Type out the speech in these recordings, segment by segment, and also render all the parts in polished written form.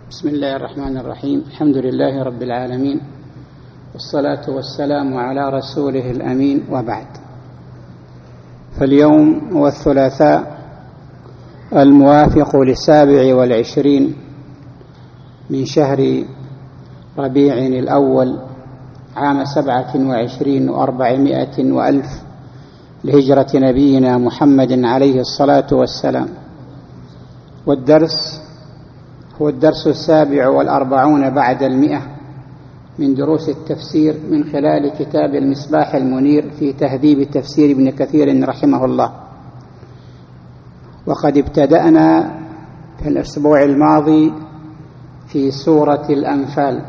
بسم الله الرحمن الرحيم. الحمد لله رب العالمين، والصلاة والسلام على رسوله الأمين، وبعد. فاليوم هو الثلاثاء الموافق ل27 من شهر ربيع الأول عام 27 و400 وألف لهجرة نبينا محمد عليه الصلاة والسلام. والدرس هو الدرس 47 بعد 100 من دروس التفسير من خلال كتاب المصباح المنير في تهذيب تفسير ابن كثير رحمه الله. وقد ابتدأنا في الأسبوع الماضي في سورة الأنفال،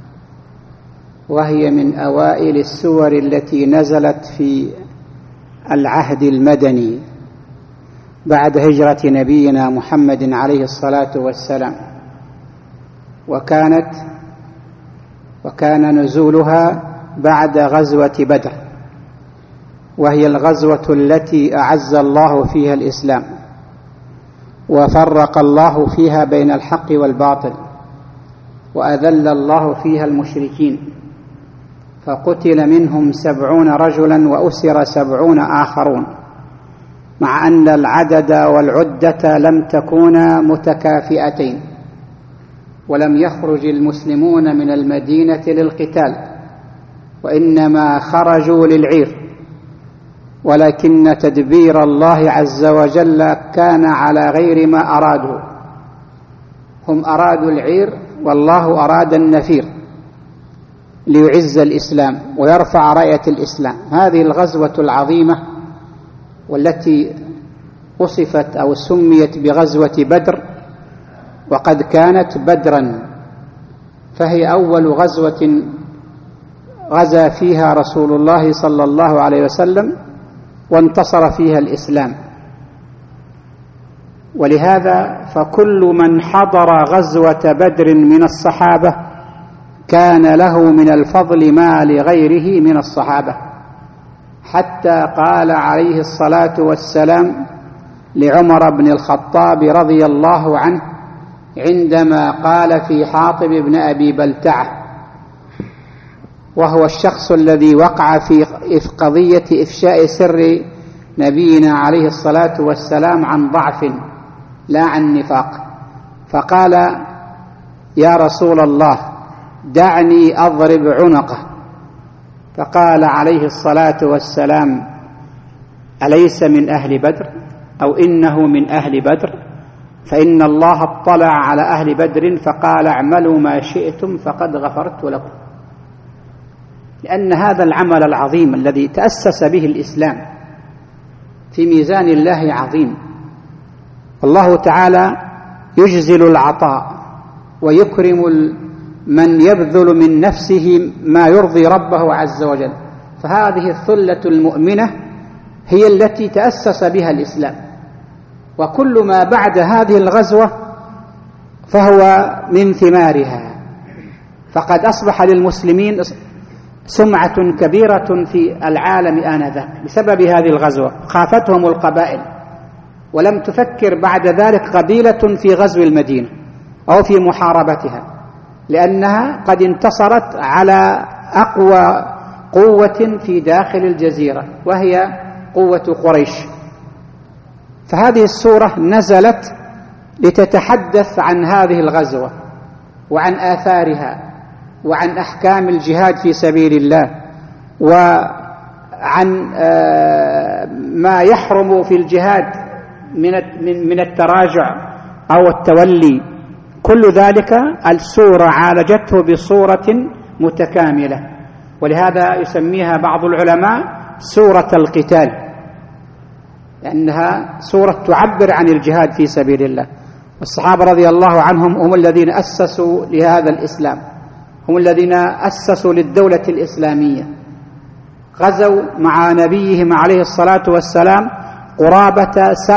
وهي من أوائل السور التي نزلت في العهد المدني بعد هجرة نبينا محمد عليه الصلاة والسلام، وكان نزولها بعد غزوة بدر، وهي الغزوة التي أعز الله فيها الإسلام وفرق الله فيها بين الحق والباطل، وأذل الله فيها المشركين، فقتل منهم 70 رجلا وأسر 70 آخرون، مع أن العدد والعدة لم تكونا متكافئتين، ولم يخرج المسلمون من المدينة للقتال، وإنما خرجوا للعير، ولكن تدبير الله عز وجل كان على غير ما أرادوا. هم أرادوا العير والله أراد النفير ليعز الإسلام ويرفع راية الإسلام. هذه الغزوة العظيمة والتي وصفت أو سميت بغزوة بدر، وقد كانت بدرا، فهي أول غزوة غزا فيها رسول الله صلى الله عليه وسلم وانتصر فيها الإسلام. ولهذا فكل من حضر غزوة بدر من الصحابة كان له من الفضل ما لغيره من الصحابة، حتى قال عليه الصلاة والسلام لعمر بن الخطاب رضي الله عنه عندما قال في حاطب بن أبي بلتعة، وهو الشخص الذي وقع في قضية إفشاء سر نبينا عليه الصلاة والسلام عن ضعف لا عن نفاق، فقال: يا رسول الله دعني أضرب عنقه. فقال عليه الصلاة والسلام: أليس من أهل بدر؟ أو إنه من أهل بدر؟ فإن الله اطلع على أهل بدر فقال: اعملوا ما شئتم فقد غفرت لكم. لأن هذا العمل العظيم الذي تأسس به الإسلام في ميزان الله عظيم، الله تعالى يجزل العطاء ويكرم من يبذل من نفسه ما يرضي ربه عز وجل. فهذه الثلة المؤمنة هي التي تأسس بها الإسلام، وكل ما بعد هذه الغزوة فهو من ثمارها. فقد أصبح للمسلمين سمعة كبيرة في العالم آنذاك بسبب هذه الغزوة. خافتهم القبائل، ولم تفكر بعد ذلك قبيلة في غزو المدينة أو في محاربتها، لأنها قد انتصرت على أقوى قوة في داخل الجزيرة، وهي قوة قريش. فهذه السورة نزلت لتتحدث عن هذه الغزوة وعن آثارها وعن أحكام الجهاد في سبيل الله، وعن ما يحرم في الجهاد من التراجع أو التولي. كل ذلك السورة عالجته بصورة متكاملة، ولهذا يسميها بعض العلماء سورة القتال، لأنها سورة تعبر عن الجهاد في سبيل الله. والصحابة رضي الله عنهم هم الذين أسسوا لهذا الإسلام، هم الذين أسسوا للدولة الإسلامية. غزوا مع نبيهم عليه الصلاة والسلام قرابة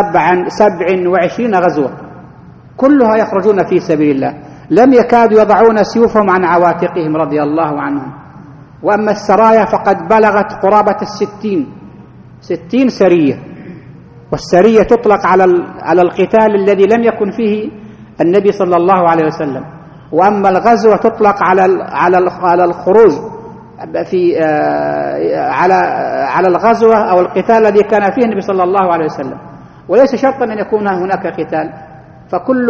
27 غزوة، كلها يخرجون في سبيل الله، لم يكادوا يضعون سيوفهم عن عواتقهم رضي الله عنهم. وأما السرايا فقد بلغت قرابة 60 سرية، والسرية تطلق على القتال الذي لم يكن فيه النبي صلى الله عليه وسلم، وأما الغزوة تطلق على الخروج في على الغزوة أو القتال الذي كان فيه النبي صلى الله عليه وسلم، وليس شرطا أن يكون هناك قتال، فكل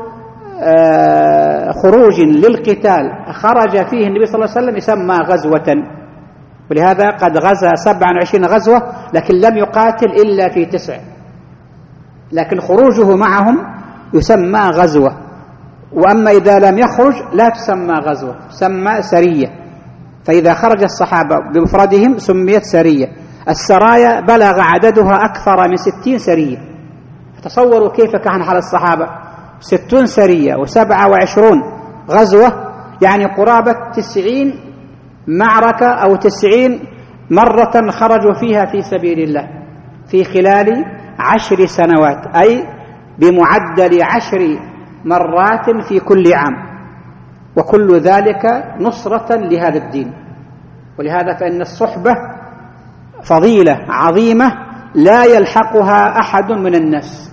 خروج للقتال خرج فيه النبي صلى الله عليه وسلم يسمى غزوة. ولهذا قد غزا 27 غزوة لكن لم يقاتل إلا في 9، لكن خروجه معهم يسمى غزوة. وأما إذا لم يخرج لا تسمى غزوة، تسمى سرية. فإذا خرج الصحابة بمفردهم سميت سرية. السرايا بلغ عددها أكثر من 60 سرية. تصوروا كيف كان حال الصحابة، 60 سرية و27 غزوة، يعني قرابة 90 معركة أو 90 مرة خرجوا فيها في سبيل الله في خلال 10 سنوات، أي بمعدل 10 مرات في كل عام، وكل ذلك نصرة لهذا الدين. ولهذا فإن الصحبة فضيلة عظيمة لا يلحقها أحد من الناس.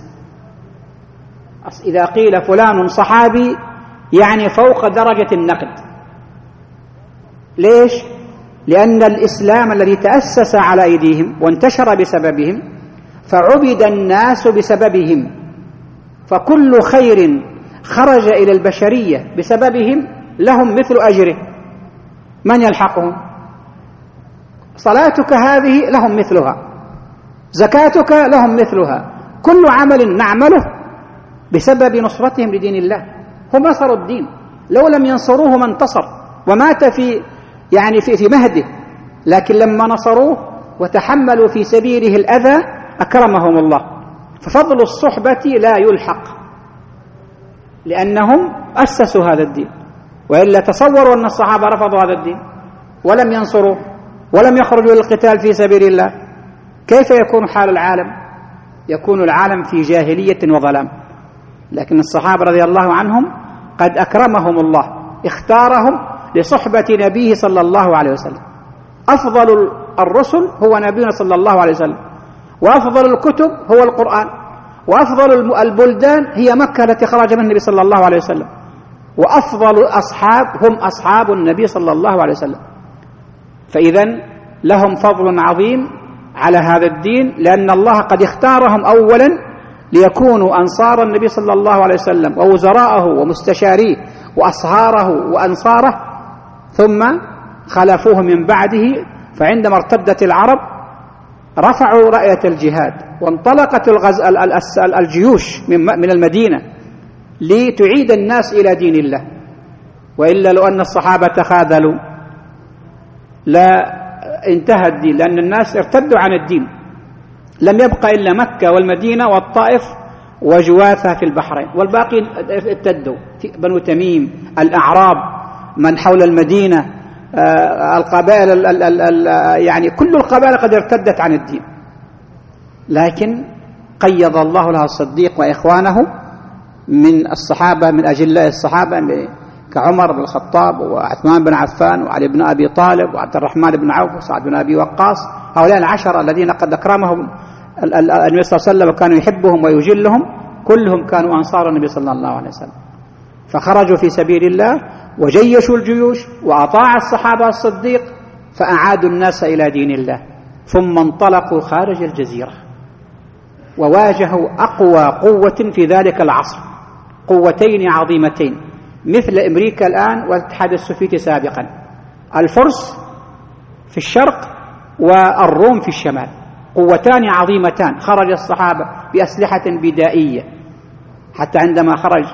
إذا قيل فلان صحابي يعني فوق درجة النقد. ليش؟ لأن الإسلام الذي تأسس على أيديهم وانتشر بسببهم فعبد الناس بسببهم، فكل خير خرج إلى البشرية بسببهم لهم مثل أجره. من يلحقهم؟ صلاتك هذه لهم مثلها، زكاتك لهم مثلها، كل عمل نعمله بسبب نصرتهم لدين الله. هم نصروا الدين، لو لم ينصروه ما انتصر ومات في مهده، لكن لما نصروه وتحملوا في سبيله الأذى أكرمهم الله. ففضل الصحبة لا يلحق لأنهم أسسوا هذا الدين، وإلا تصوروا أن الصحابة رفضوا هذا الدين ولم ينصروه ولم يخرجوا للقتال في سبيل الله، كيف يكون حال العالم؟ يكون العالم في جاهلية وظلام. لكن الصحابة رضي الله عنهم قد أكرمهم الله، اختارهم لصحبة نبيه صلى الله عليه وسلم. أفضل الرسل هو نبينا صلى الله عليه وسلم، وأفضل الكتب هو القرآن، وأفضل البلدان هي مكة التي خرج منها النبي صلى الله عليه وسلم، وأفضل الأصحاب هم أصحاب النبي صلى الله عليه وسلم. فإذا لهم فضل عظيم على هذا الدين، لأن الله قد اختارهم أولا ليكونوا أنصار النبي صلى الله عليه وسلم ووزراءه ومستشاريه وأصهاره وأنصاره، ثم خلفوه من بعده. فعندما ارتدت العرب رفعوا راية الجهاد، وانطلقت الجيوش من المدينة لتعيد الناس إلى دين الله. وإلا لو أن الصحابة تخاذلوا لا انتهى الدين، لأن الناس ارتدوا عن الدين، لم يبقى إلا مكة والمدينة والطائف وجواثها في البحرين، والباقي ارتدوا، بنو تميم، الأعراب، من حول المدينة، القبائل يعني كل القبائل قد ارتدت عن الدين. لكن قيض الله لها الصديق وإخوانه من الصحابة، من أجلاء الصحابة كعمر بن الخطاب وعثمان بن عفان وعلي بن أبي طالب وعبد الرحمن بن عوف وسعد بن أبي وقاص. هؤلاء العشرة الذين قد أكرمهم النبي صلى الله عليه وسلم وكانوا يحبهم ويجلهم، كلهم كانوا أنصار النبي صلى الله عليه وسلم، فخرجوا في سبيل الله وجيشوا الجيوش، وأطاع الصحابة الصديق فأعادوا الناس إلى دين الله. ثم انطلقوا خارج الجزيرة وواجهوا أقوى قوة في ذلك العصر، قوتين عظيمتين مثل أمريكا الآن والاتحاد السوفيتي سابقا، الفرس في الشرق والروم في الشمال، قوتان عظيمتان. خرج الصحابة بأسلحة بدائية، حتى عندما خرج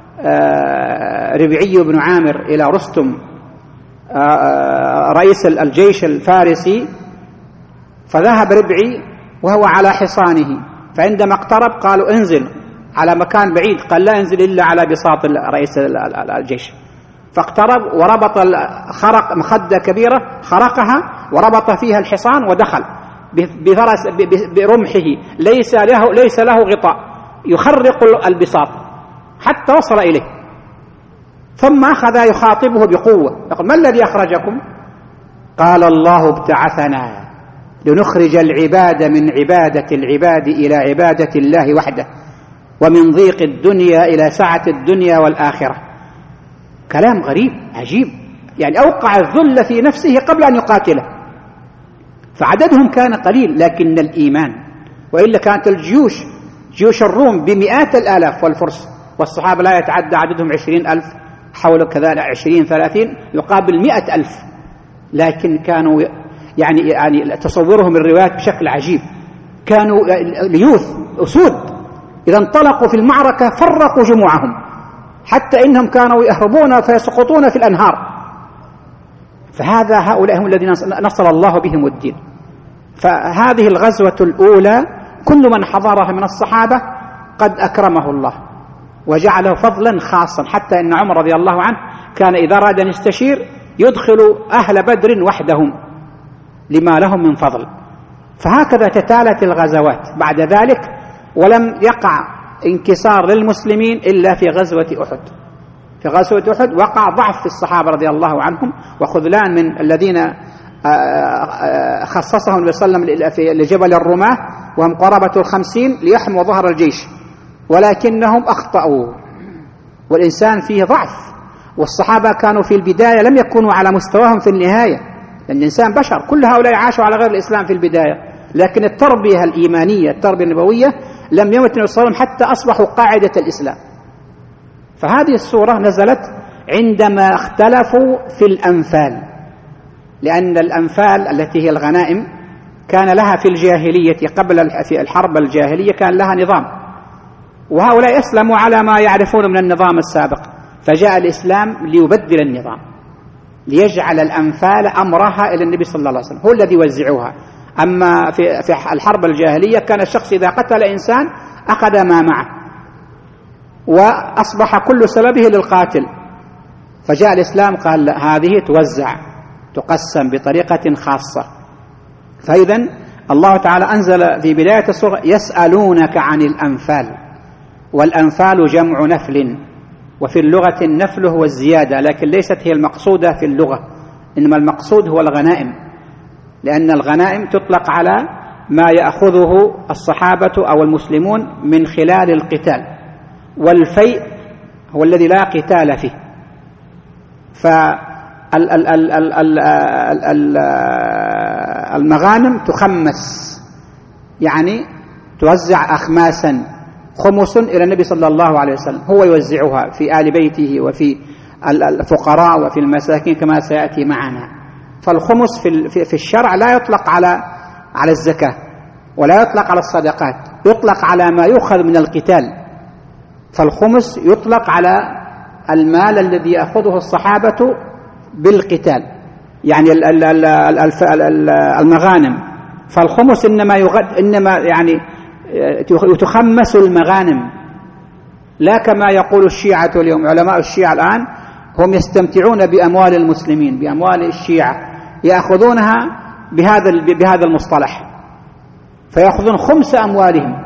ربعي بن عامر إلى رستم رئيس الجيش الفارسي، فذهب ربعي وهو على حصانه، فعندما اقترب قالوا انزل على مكان بعيد، قال لا انزل إلا على بساط رئيس الجيش. فاقترب وربط خرق مخدة كبيرة، خرقها وربط فيها الحصان ودخل بفرس برمحه، ليس له غطاء، يخرق البساط حتى وصل إليه. ثم أخذ يخاطبه بقوة، يقول ما الذي أخرجكم؟ قال الله ابتعثنا لنخرج العباد من عبادة العباد إلى عبادة الله وحده، ومن ضيق الدنيا إلى سعة الدنيا والآخرة. كلام غريب عجيب، يعني أوقع الذل في نفسه قبل أن يقاتله. فعددهم كان قليل لكن الإيمان، وإلا كانت الجيوش جيوش الروم بمئات الآلاف والفرس، والصحابة لا يتعدى عددهم 20,000 حول كذلك 20-30 يقابل 100,000. لكن كانوا يعني تصورهم الروايات بشكل عجيب، كانوا ليوث أسود، إذا انطلقوا في المعركة فرقوا جموعهم، حتى إنهم كانوا يهربون فيسقطون في الأنهار. هؤلاء هم الذين نصر الله بهم الدين. فهذه الغزوة الأولى كل من حضرها من الصحابة قد أكرمه الله وجعله فضلا خاصا، حتى إن عمر رضي الله عنه كان إذا أراد أن يستشير يدخل أهل بدر وحدهم لما لهم من فضل. فهكذا تتالت الغزوات بعد ذلك، ولم يقع انكسار للمسلمين إلا في غزوة أحد. في غزوة أحد وقع ضعف في الصحابة رضي الله عنهم، وخذلان من الذين خصصهم النبي صلى الله عليه وسلم في لجبل الرماة، وهم قرابة 50 ليحموا ظهر الجيش، ولكنهم أخطأوا، والإنسان فيه ضعف. والصحابة كانوا في البداية لم يكونوا على مستواهم في النهاية، لأن الإنسان بشر، كل هؤلاء عاشوا على غير الإسلام في البداية، لكن التربية الإيمانية التربية النبوية لم يمت النبي صلى الله عليه وسلم حتى أصبحوا قاعدة الإسلام. فهذه السورة نزلت عندما اختلفوا في الأنفال، لأن الأنفال التي هي الغنائم كان لها في الجاهلية قبل في الحرب الجاهلية كان لها نظام، وهؤلاء أسلموا على ما يعرفون من النظام السابق، فجاء الإسلام ليبدل النظام، ليجعل الأنفال أمرها إلى النبي صلى الله عليه وسلم، هو الذي يوزعها. أما في الحرب الجاهلية كان الشخص إذا قتل إنسان أخذ ما معه، وأصبح كل سببه للقاتل. فجاء الإسلام قال لا، هذه توزع تقسم بطريقة خاصة. فإذن الله تعالى أنزل في بداية السورة يسألونك عن الأنفال، والأنفال جمع نفل، وفي اللغة النفل هو الزيادة، لكن ليست هي المقصودة في اللغة، إنما المقصود هو الغنائم، لأن الغنائم تطلق على ما يأخذه الصحابة أو المسلمون من خلال القتال، والفيء هو الذي لا قتال فيه. فالمغانم تخمس، يعني توزع أخماسا، خمس إلى النبي صلى الله عليه وسلم، هو يوزعها في آل بيته وفي الفقراء وفي المساكين كما سيأتي معنا. فالخمس في الشرع لا يطلق على الزكاة ولا يطلق على الصدقات، يطلق على ما يؤخذ من القتال. فالخمس يطلق على المال الذي يأخذه الصحابة بالقتال، يعني المغانم. فالخمس إنما يعني تخمس المغانم، لا كما يقول الشيعة اليوم. علماء الشيعة الآن هم يستمتعون بأموال المسلمين، بأموال الشيعة، يأخذونها بهذا المصطلح، فيأخذون خمس أموالهم.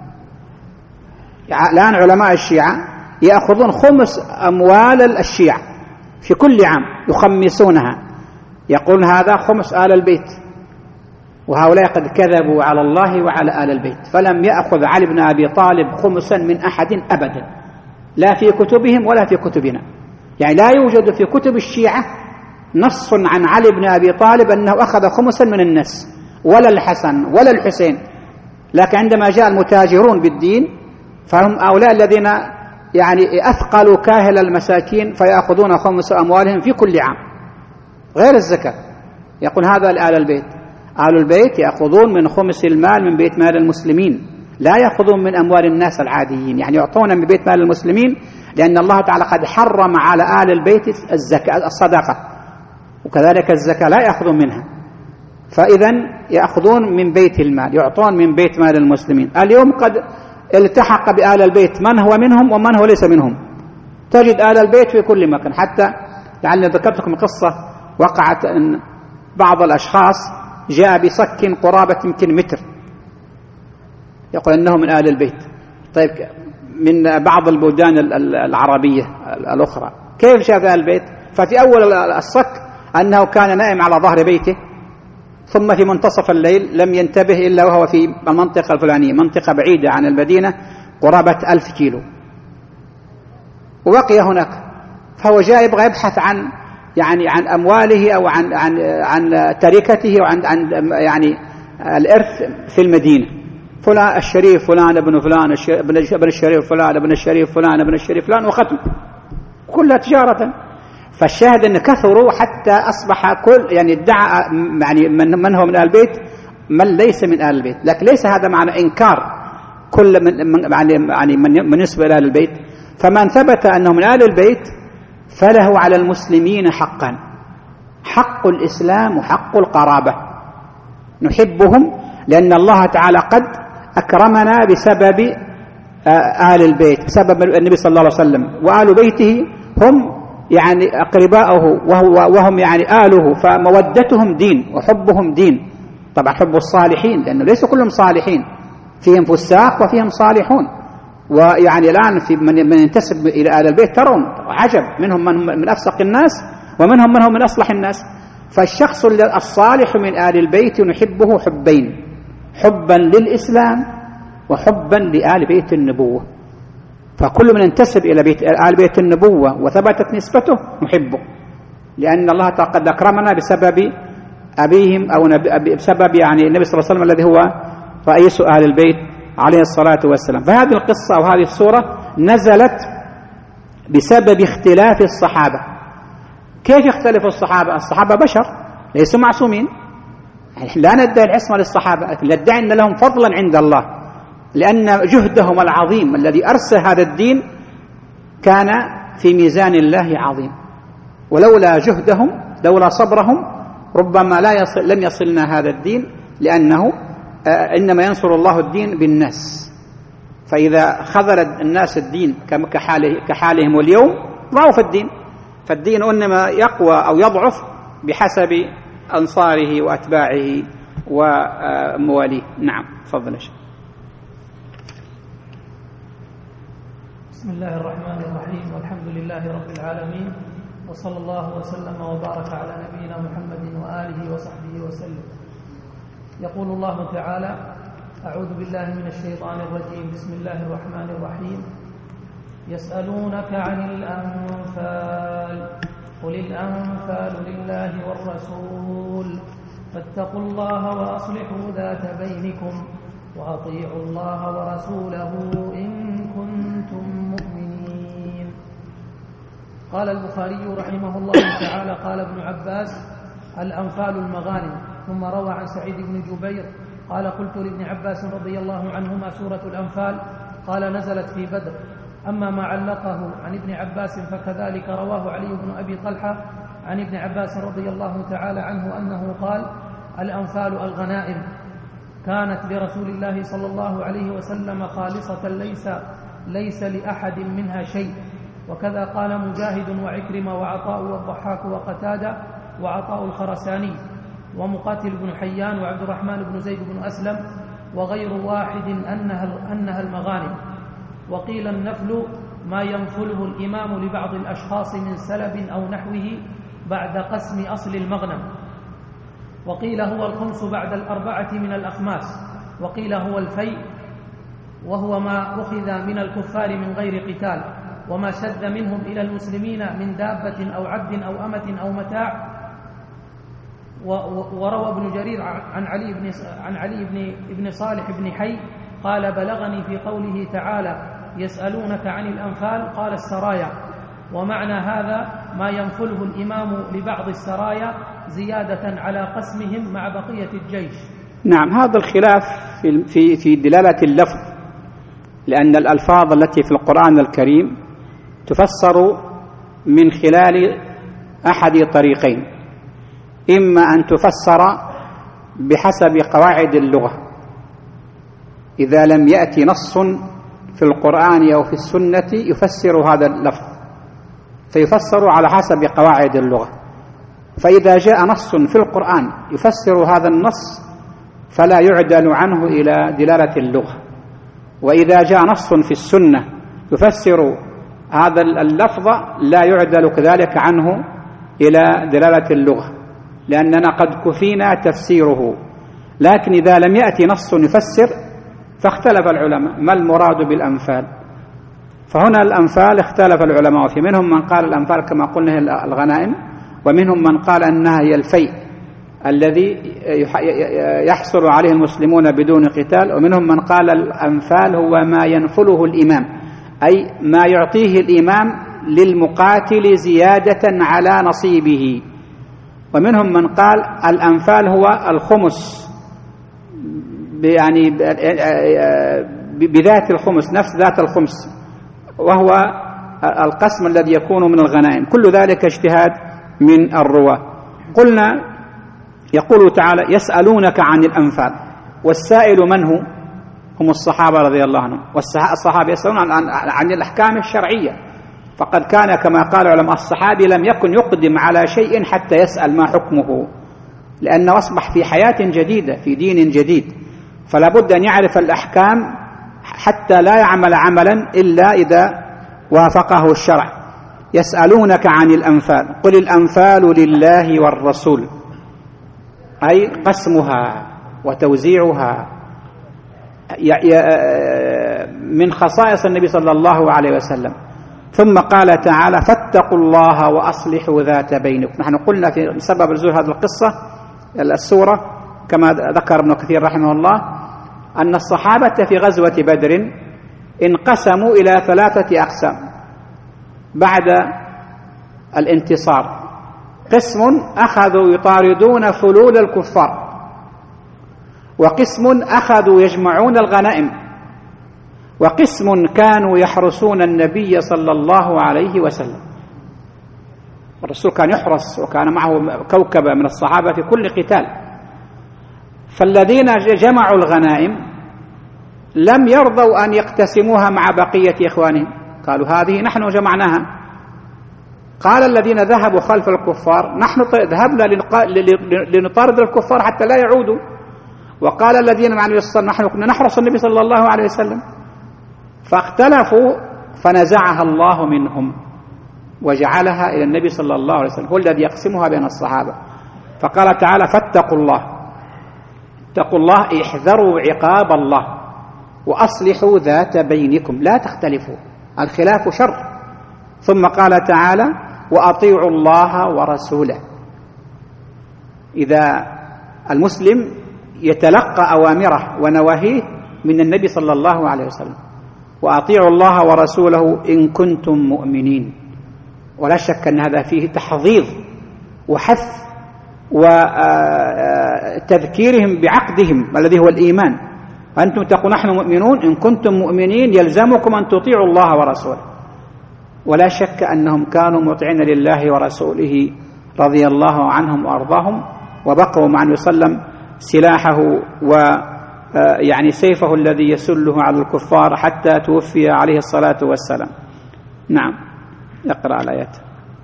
الآن علماء الشيعة يأخذون خمس أموال الشيعة في كل عام، يخمسونها، يقولون هذا خمس آل البيت، وهؤلاء قد كذبوا على الله وعلى آل البيت. فلم يأخذ علي بن أبي طالب خمسا من أحد أبدا، لا في كتبهم ولا في كتبنا، يعني لا يوجد في كتب الشيعة نص عن علي بن أبي طالب أنه أخذ خمسا من الناس، ولا الحسن ولا الحسين. لكن عندما جاء المتاجرون بالدين فهم أولئك الذين يعني أثقلوا كاهل المساكين، فيأخذون خمس أموالهم في كل عام غير الزكاة. يقول هذا لآل البيت، آل البيت يأخذون من خمس المال من بيت مال المسلمين، لا يأخذون من أموال الناس العاديين، يعني يعطون من بيت مال المسلمين، لأن الله تعالى قد حرم على آل البيت الزكاة الصدقة، وكذلك الزكاة لا يأخذون منها. فإذن يأخذون من بيت المال، يعطون من بيت مال المسلمين. اليوم قد التحق بآل البيت من هو منهم ومن هو ليس منهم، تجد آل البيت في كل مكان. حتى لعلي ذكرت لكم قصة وقعت أن بعض الأشخاص جاء بصك قرابة يمكن متر، يقول أنه من آل البيت. طيب من بعض البلدان العربية الأخرى كيف شاف آل البيت؟ ففي أول الصك أنه كان نائم على ظهر بيته، ثم في منتصف الليل لم ينتبه إلا وهو في المنطقة الفلانية، منطقة بعيدة عن المدينة قرابة 1000 كيلو، وبقي هناك فهو جاء يبغى يبحث عن يعني عن أمواله أو عن تركته وعن يعني الإرث في المدينة. فلان الشريف فلان ابن فلان ابن الشريف فلان ابن الشريف فلان ابن الشريف فلان، وختم كلها تجارة. فالشاهد أن كثروا حتى أصبح كل يعني ادعى يعني من هو من آل البيت من ليس من آل البيت. لكن ليس هذا معنى إنكار كل من يسبق إلى آل البيت. فمن ثبت أنه من آل البيت فله على المسلمين حقا، حق الإسلام وحق القرابة، نحبهم لأن الله تعالى قد أكرمنا بسبب آل البيت، بسبب النبي صلى الله عليه وسلم، وآل بيته هم يعني أقرباؤه وهم يعني آله، فمودتهم دين وحبهم دين. طبعا حب الصالحين لأنه ليس كلهم صالحين، فيهم فساق وفيهم صالحون. ويعني الآن في من ينتسب إلى آل البيت ترون عجب، منهم من أفسق الناس ومنهم من أصلح الناس. فالشخص الصالح من آل البيت نحبه حبين، حبا للإسلام وحبا لآل بيت النبوة. فكل من ينتسب إلى آل بيت النبوة وثبتت نسبته نحبه، لأن الله قد أكرمنا بسبب أبيهم أو بسبب يعني النبي صلى الله عليه وسلم الذي هو رئيس آل البيت عليه الصلاة والسلام. فهذه القصة أو هذه السورة نزلت بسبب اختلاف الصحابة. كيف يختلف الصحابة؟ الصحابة بشر ليسوا معصومين، لا ندعي العصمة للصحابة، ندعي أن لهم فضلا عند الله، لأن جهدهم العظيم الذي أرسى هذا الدين كان في ميزان الله عظيم، ولولا جهدهم لولا صبرهم ربما لم يصلنا هذا الدين، لأنه إنما ينصر الله الدين بالناس. فإذا خذل الناس الدين كحالهم اليوم ضعف الدين، فالدين إنما يقوى أو يضعف بحسب أنصاره وأتباعه ومواليه. نعم تفضل. بسم الله الرحمن الرحيم، والحمد لله رب العالمين، وصلى الله وسلم وبارك على نبينا محمد وآله وصحبه وسلم. يقول الله تعالى: أعوذ بالله من الشيطان الرجيم، بسم الله الرحمن الرحيم. يسألونك عن الأنفال، قل الأنفال لله والرسول، فاتقوا الله وأصلحوا ذات بينكم، وأطيعوا الله ورسوله إن كنتم مؤمنين. قال البخاري رحمه الله تعالى: قال ابن عباس: الأنفال المغانم. ثم روى عن سعيد بن جبير قال: قلت لابن عباس رضي الله عنهما: سورة الأنفال؟ قال: نزلت في بدر. أما ما علقه عن ابن عباس فكذلك رواه علي بن أبي طلحة عن ابن عباس رضي الله تعالى عنه أنه قال: الأنفال الغنائم، كانت لرسول الله صلى الله عليه وسلم خالصة، ليس لأحد منها شيء. وكذا قال مجاهد وعكرمة وعطاء والضحاك وقتادة وعطاء الخرساني ومقاتل بن حيان وعبد الرحمن بن زيد بن أسلم وغير واحد أنها المغانم. وقيل النفل ما ينفله الإمام لبعض الأشخاص من سلب أو نحوه بعد قسم أصل المغنم. وقيل هو الخمس بعد الأربعة من الأخماس. وقيل هو الفيء، وهو ما أخذ من الكفار من غير قتال، وما شد منهم إلى المسلمين من دابة أو عبد أو أمة أو متاع. وروى ابن جرير عن علي بن صالح بن حي قال: بلغني في قوله تعالى: يسألونك عن الأنفال، قال: السرايا. ومعنى هذا ما ينفله الإمام لبعض السرايا زيادة على قسمهم مع بقية الجيش. نعم، هذا الخلاف في دلالة اللفظ، لأن الألفاظ التي في القرآن الكريم تفسر من خلال أحد طريقين: إما أن تفسر بحسب قواعد اللغة، إذا لم يأتي نص في القرآن أو في السنة يفسر هذا اللفظ فيفسر على حسب قواعد اللغة. فإذا جاء نص في القرآن يفسر هذا النص فلا يعدل عنه إلى دلالة اللغة، وإذا جاء نص في السنة يفسر هذا اللفظ لا يعدل كذلك عنه إلى دلالة اللغة، لأننا قد كفينا تفسيره. لكن إذا لم يأتي نص يفسر فاختلف العلماء ما المراد بالأنفال، فهنا الأنفال اختلف العلماء في، منهم من قال الأنفال كما قلنا هي الغنائم، ومنهم من قال أنها هي الفيء الذي يحصل عليه المسلمون بدون قتال، ومنهم من قال الأنفال هو ما ينفله الإمام، أي ما يعطيه الإمام للمقاتل زيادة على نصيبه. ومنهم من قال الأنفال هو الخمس، يعني بذات الخمس، نفس ذات الخمس، وهو القسم الذي يكون من الغنائم. كل ذلك اجتهاد من الرواة. قلنا يقول تعالى يسألونك عن الأنفال، والسائل من هو؟ هم الصحابة رضي الله عنهم، والصحابة يسألون عن الأحكام الشرعية، فقد كان كما قال علماء الصحابي لم يكن يقدم على شيء حتى يسأل ما حكمه، لأنه أصبح في حياة جديدة في دين جديد، فلا بد أن يعرف الأحكام حتى لا يعمل عملا إلا إذا وافقه الشرع. يسألونك عن الأنفال قل الأنفال لله والرسول، أي قسمها وتوزيعها من خصائص النبي صلى الله عليه وسلم. ثم قال تعالى فاتقوا الله وأصلحوا ذات بينكم. نحن قلنا في سبب نزول هذه القصة السورة كما ذكر ابن كثير رحمه الله أن الصحابة في غزوة بدر انقسموا إلى 3 أقسام بعد الانتصار. قسم أخذوا يطاردون فلول الكفار، وقسم أخذوا يجمعون الغنائم، وقسم كانوا يحرسون النبي صلى الله عليه وسلم. الرسول كان يحرس وكان معه كوكبة من الصحابة في كل قتال. فالذين جمعوا الغنائم لم يرضوا أن يقتسموها مع بقية إخوانهم، قالوا هذه نحن جمعناها. قال الذين ذهبوا خلف الكفار نحن ذهبنا لنطارد الكفار حتى لا يعودوا. وقال الذين مع النبي صلى الله عليه وسلم نحن كنا نحرس النبي صلى الله عليه وسلم. فاختلفوا فنزعها الله منهم وجعلها إلى النبي صلى الله عليه وسلم، هو الذي يقسمها بين الصحابة. فقال تعالى فاتقوا الله، اتقوا الله احذروا عقاب الله وأصلحوا ذات بينكم، لا تختلفوا، الخلاف شر. ثم قال تعالى وأطيعوا الله ورسوله. إذا المسلم يتلقى أوامره ونواهيه من النبي صلى الله عليه وسلم، وأطيعوا الله ورسوله إن كنتم مؤمنين. ولا شك أن هذا فيه تحضيض وحث وتذكيرهم بعقدهم الذي هو الإيمان. أنتم تقولون نحن مؤمنون، إن كنتم مؤمنين يلزمكم أن تطيعوا الله ورسوله. ولا شك أنهم كانوا مطيعين لله ورسوله رضي الله عنهم وأرضاهم، وبقوا مع النبي صلى الله عليه وسلم سلاحه ويعني سيفه الذي يسله على الكفار حتى توفي عليه الصلاة والسلام. نعم، يقرأ الآيات.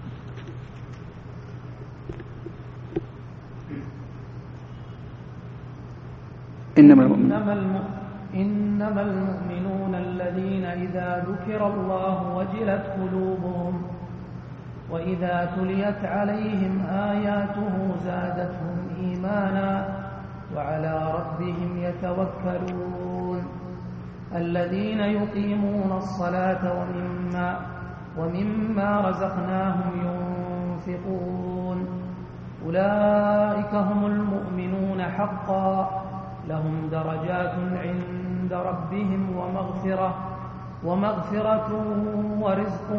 إنما المؤمنون الذين إذا ذكر الله وجلت قلوبهم وإذا تليت عليهم آياته زادتهم إيمانا وعلى ربهم يتوكلون الذين يقيمون الصلاة ومما رزقناهم ينفقون أولئك هم المؤمنون حقا لهم درجات عند ربهم ومغفرة ورزق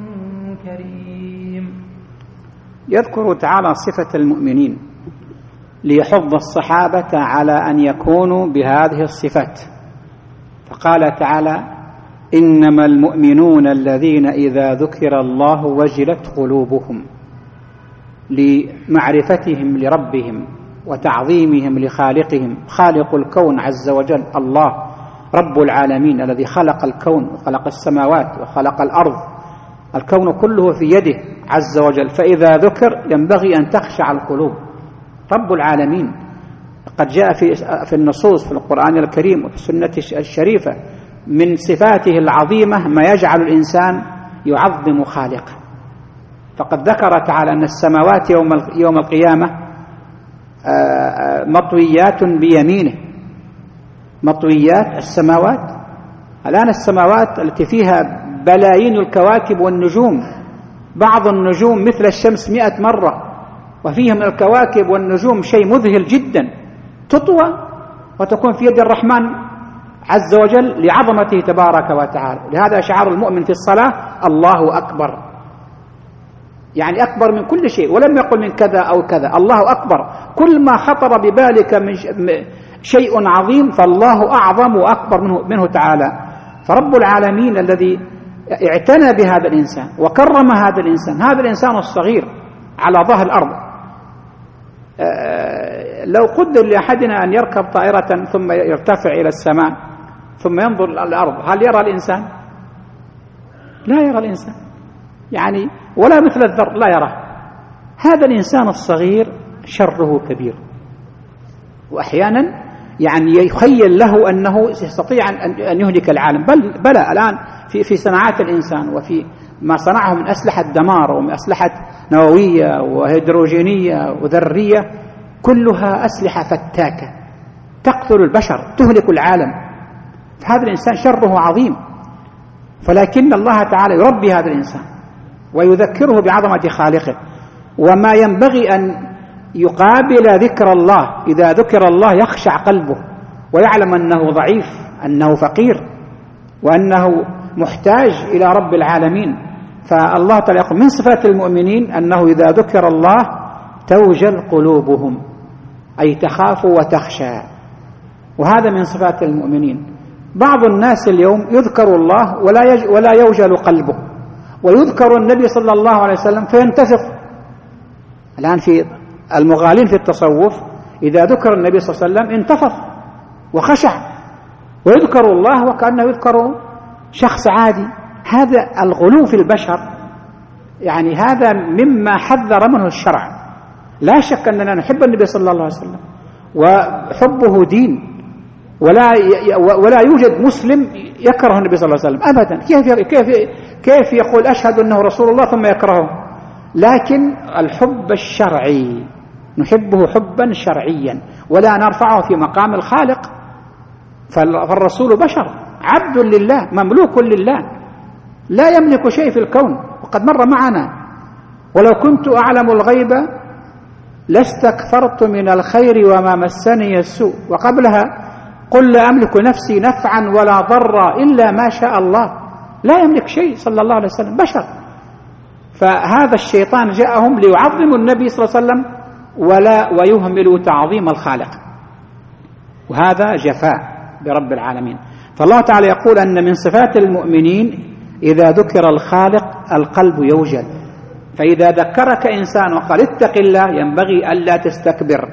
كريم. يذكر تعالى صفة المؤمنين ليحض الصحابة على أن يكونوا بهذه الصفات. فقال تعالى إنما المؤمنون الذين إذا ذكر الله وجلت قلوبهم، لمعرفتهم لربهم وتعظيمهم لخالقهم، خالق الكون عز وجل الله رب العالمين الذي خلق الكون وخلق السماوات وخلق الأرض، الكون كله في يده عز وجل. فإذا ذكر ينبغي أن تخشع القلوب. رب العالمين قد جاء في النصوص في القرآن الكريم وفي السنة الشريفة من صفاته العظيمة ما يجعل الإنسان يعظم خالقه. فقد ذكر تعالى أن السماوات يوم القيامة مطويات بيمينه، مطويات السماوات. الآن السماوات التي فيها بلايين الكواكب والنجوم، بعض النجوم مثل الشمس 100 مرة، وفيها من الكواكب والنجوم شيء مذهل جدا، تطوى وتكون في يد الرحمن عز وجل لعظمته تبارك وتعالى. لهذا شعار المؤمن في الصلاة الله أكبر، يعني أكبر من كل شيء، ولم يقل من كذا أو كذا، الله أكبر. كل ما خطر ببالك من شيء عظيم فالله أعظم وأكبر منه تعالى. فرب العالمين الذي اعتنى بهذا الإنسان وكرم هذا الإنسان، هذا الإنسان الصغير على ظهر الأرض، لو قدر لأحدنا أن يركب طائرة ثم يرتفع إلى السماء ثم ينظر إلى الأرض، هل يرى الإنسان؟ لا يرى الإنسان، يعني ولا مثل الذر لا يراه. هذا الإنسان الصغير شره كبير، وأحيانا يعني يخيل له أنه يستطيع أن يهلك العالم. بلى الآن في صناعات الإنسان وفي ما صنعه من أسلحة دمار ومن أسلحة نووية وهيدروجينية وذرية، كلها أسلحة فتاكة تقتل البشر تهلك العالم. فهذا الإنسان شره عظيم، فلكن الله تعالى يربي هذا الإنسان ويذكره بعظمة خالقه، وما ينبغي أن يقابل ذكر الله. إذا ذكر الله يخشع قلبه ويعلم أنه ضعيف، أنه فقير، وأنه محتاج إلى رب العالمين. فالله تعالى يقول من صفات المؤمنين أنه إذا ذكر الله توجل قلوبهم، أي تخاف وتخشى، وهذا من صفات المؤمنين. بعض الناس اليوم يذكر الله ولا يوجل قلبه، ويذكر النبي صلى الله عليه وسلم فينتفض. الآن في المغالين في التصوف إذا ذكر النبي صلى الله عليه وسلم انتفض وخشع، ويذكر الله وكأنه يذكر شخص عادي. هذا الغلو في البشر، يعني هذا مما حذر منه الشرع. لا شك أننا نحب النبي صلى الله عليه وسلم وحبه دين، ولا يوجد مسلم يكره النبي صلى الله عليه وسلم أبدا. كيف يقول أشهد أنه رسول الله ثم يكرهه؟ لكن الحب الشرعي نحبه حبا شرعيا ولا نرفعه في مقام الخالق. فالرسول بشر عبد لله مملوك لله، لا يملك شيء في الكون، وقد مر معنا ولو كنت أعلم الغيب لاستكثرت من الخير وما مسني السوء، وقبلها قل لا أملك نفسي نفعا ولا ضرا إلا ما شاء الله. لا يملك شيء صلى الله عليه وسلم، بشر. فهذا الشيطان جاءهم ليعظموا النبي صلى الله عليه وسلم ويهملوا تعظيم الخالق، وهذا جفاء برب العالمين. فالله تعالى يقول أن من صفات المؤمنين إذا ذكر الخالق القلب يوجل. فإذا ذكرك إنسان وقال اتق الله ينبغي ألا تستكبر،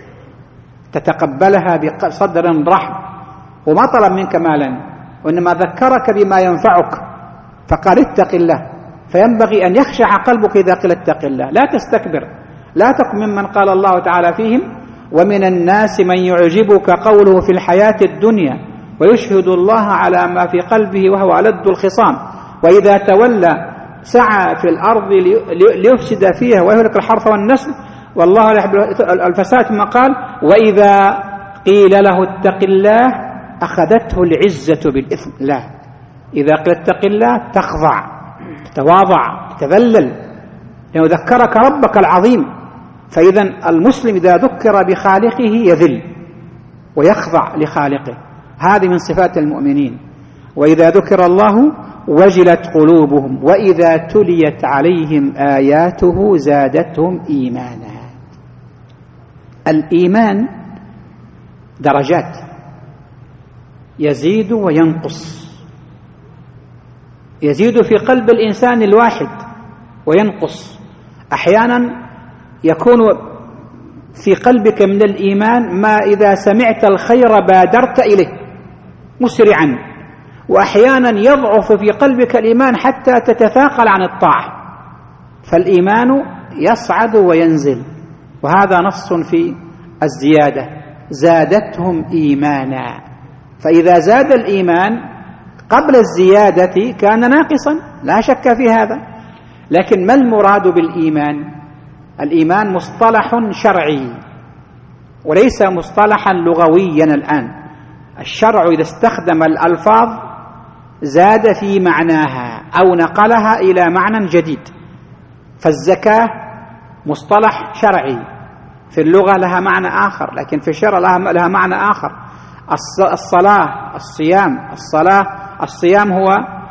تتقبلها بصدر رحب، وما طلب منك مالا، وإنما ذكرك بما ينفعك فقال اتق الله، فينبغي أن يخشع قلبك إذا قيل اتق الله. لا تستكبر، لا تكن ممن قال الله تعالى فيهم ومن الناس من يعجبك قوله في الحياة الدنيا ويشهد الله على ما في قلبه وهو ألد الخصام وإذا تولى سعى في الأرض ليفسد فيها ويهلك الحرث والنسل والله لا يحب الفساد. ثم قال وإذا قيل له اتق الله أخذته العزة بالإثم. لا، إذا قيل اتق الله تخضع، تتواضع، تتذلل، لأنه ذكرك ربك العظيم. فإذا المسلم إذا ذكر بخالقه يذل ويخضع لخالقه، هذه من صفات المؤمنين. وإذا ذكر الله وجلت قلوبهم وإذا تليت عليهم آياته زادتهم إيمانا. الإيمان درجات، يزيد وينقص، يزيد في قلب الإنسان الواحد وينقص. أحيانا يكون في قلبك من الإيمان ما إذا سمعت الخير بادرت إليه مسرعا، وأحيانا يضعف في قلبك الإيمان حتى تتثاقل عن الطاعة. فالإيمان يصعد وينزل، وهذا نص في الزيادة، زادتهم إيمانا. فإذا زاد الإيمان قبل الزيادة كان ناقصا، لا شك في هذا. لكن ما المراد بالإيمان؟ الإيمان مصطلح شرعي وليس مصطلحا لغويا. الآن الشرع إذا استخدم الألفاظ زاد في معناها أو نقلها إلى معنى جديد. فالزكاة مصطلح شرعي، في اللغة لها معنى آخر، لكن في الشرع لها معنى آخر. الصلاة، الصيام، الصيام هو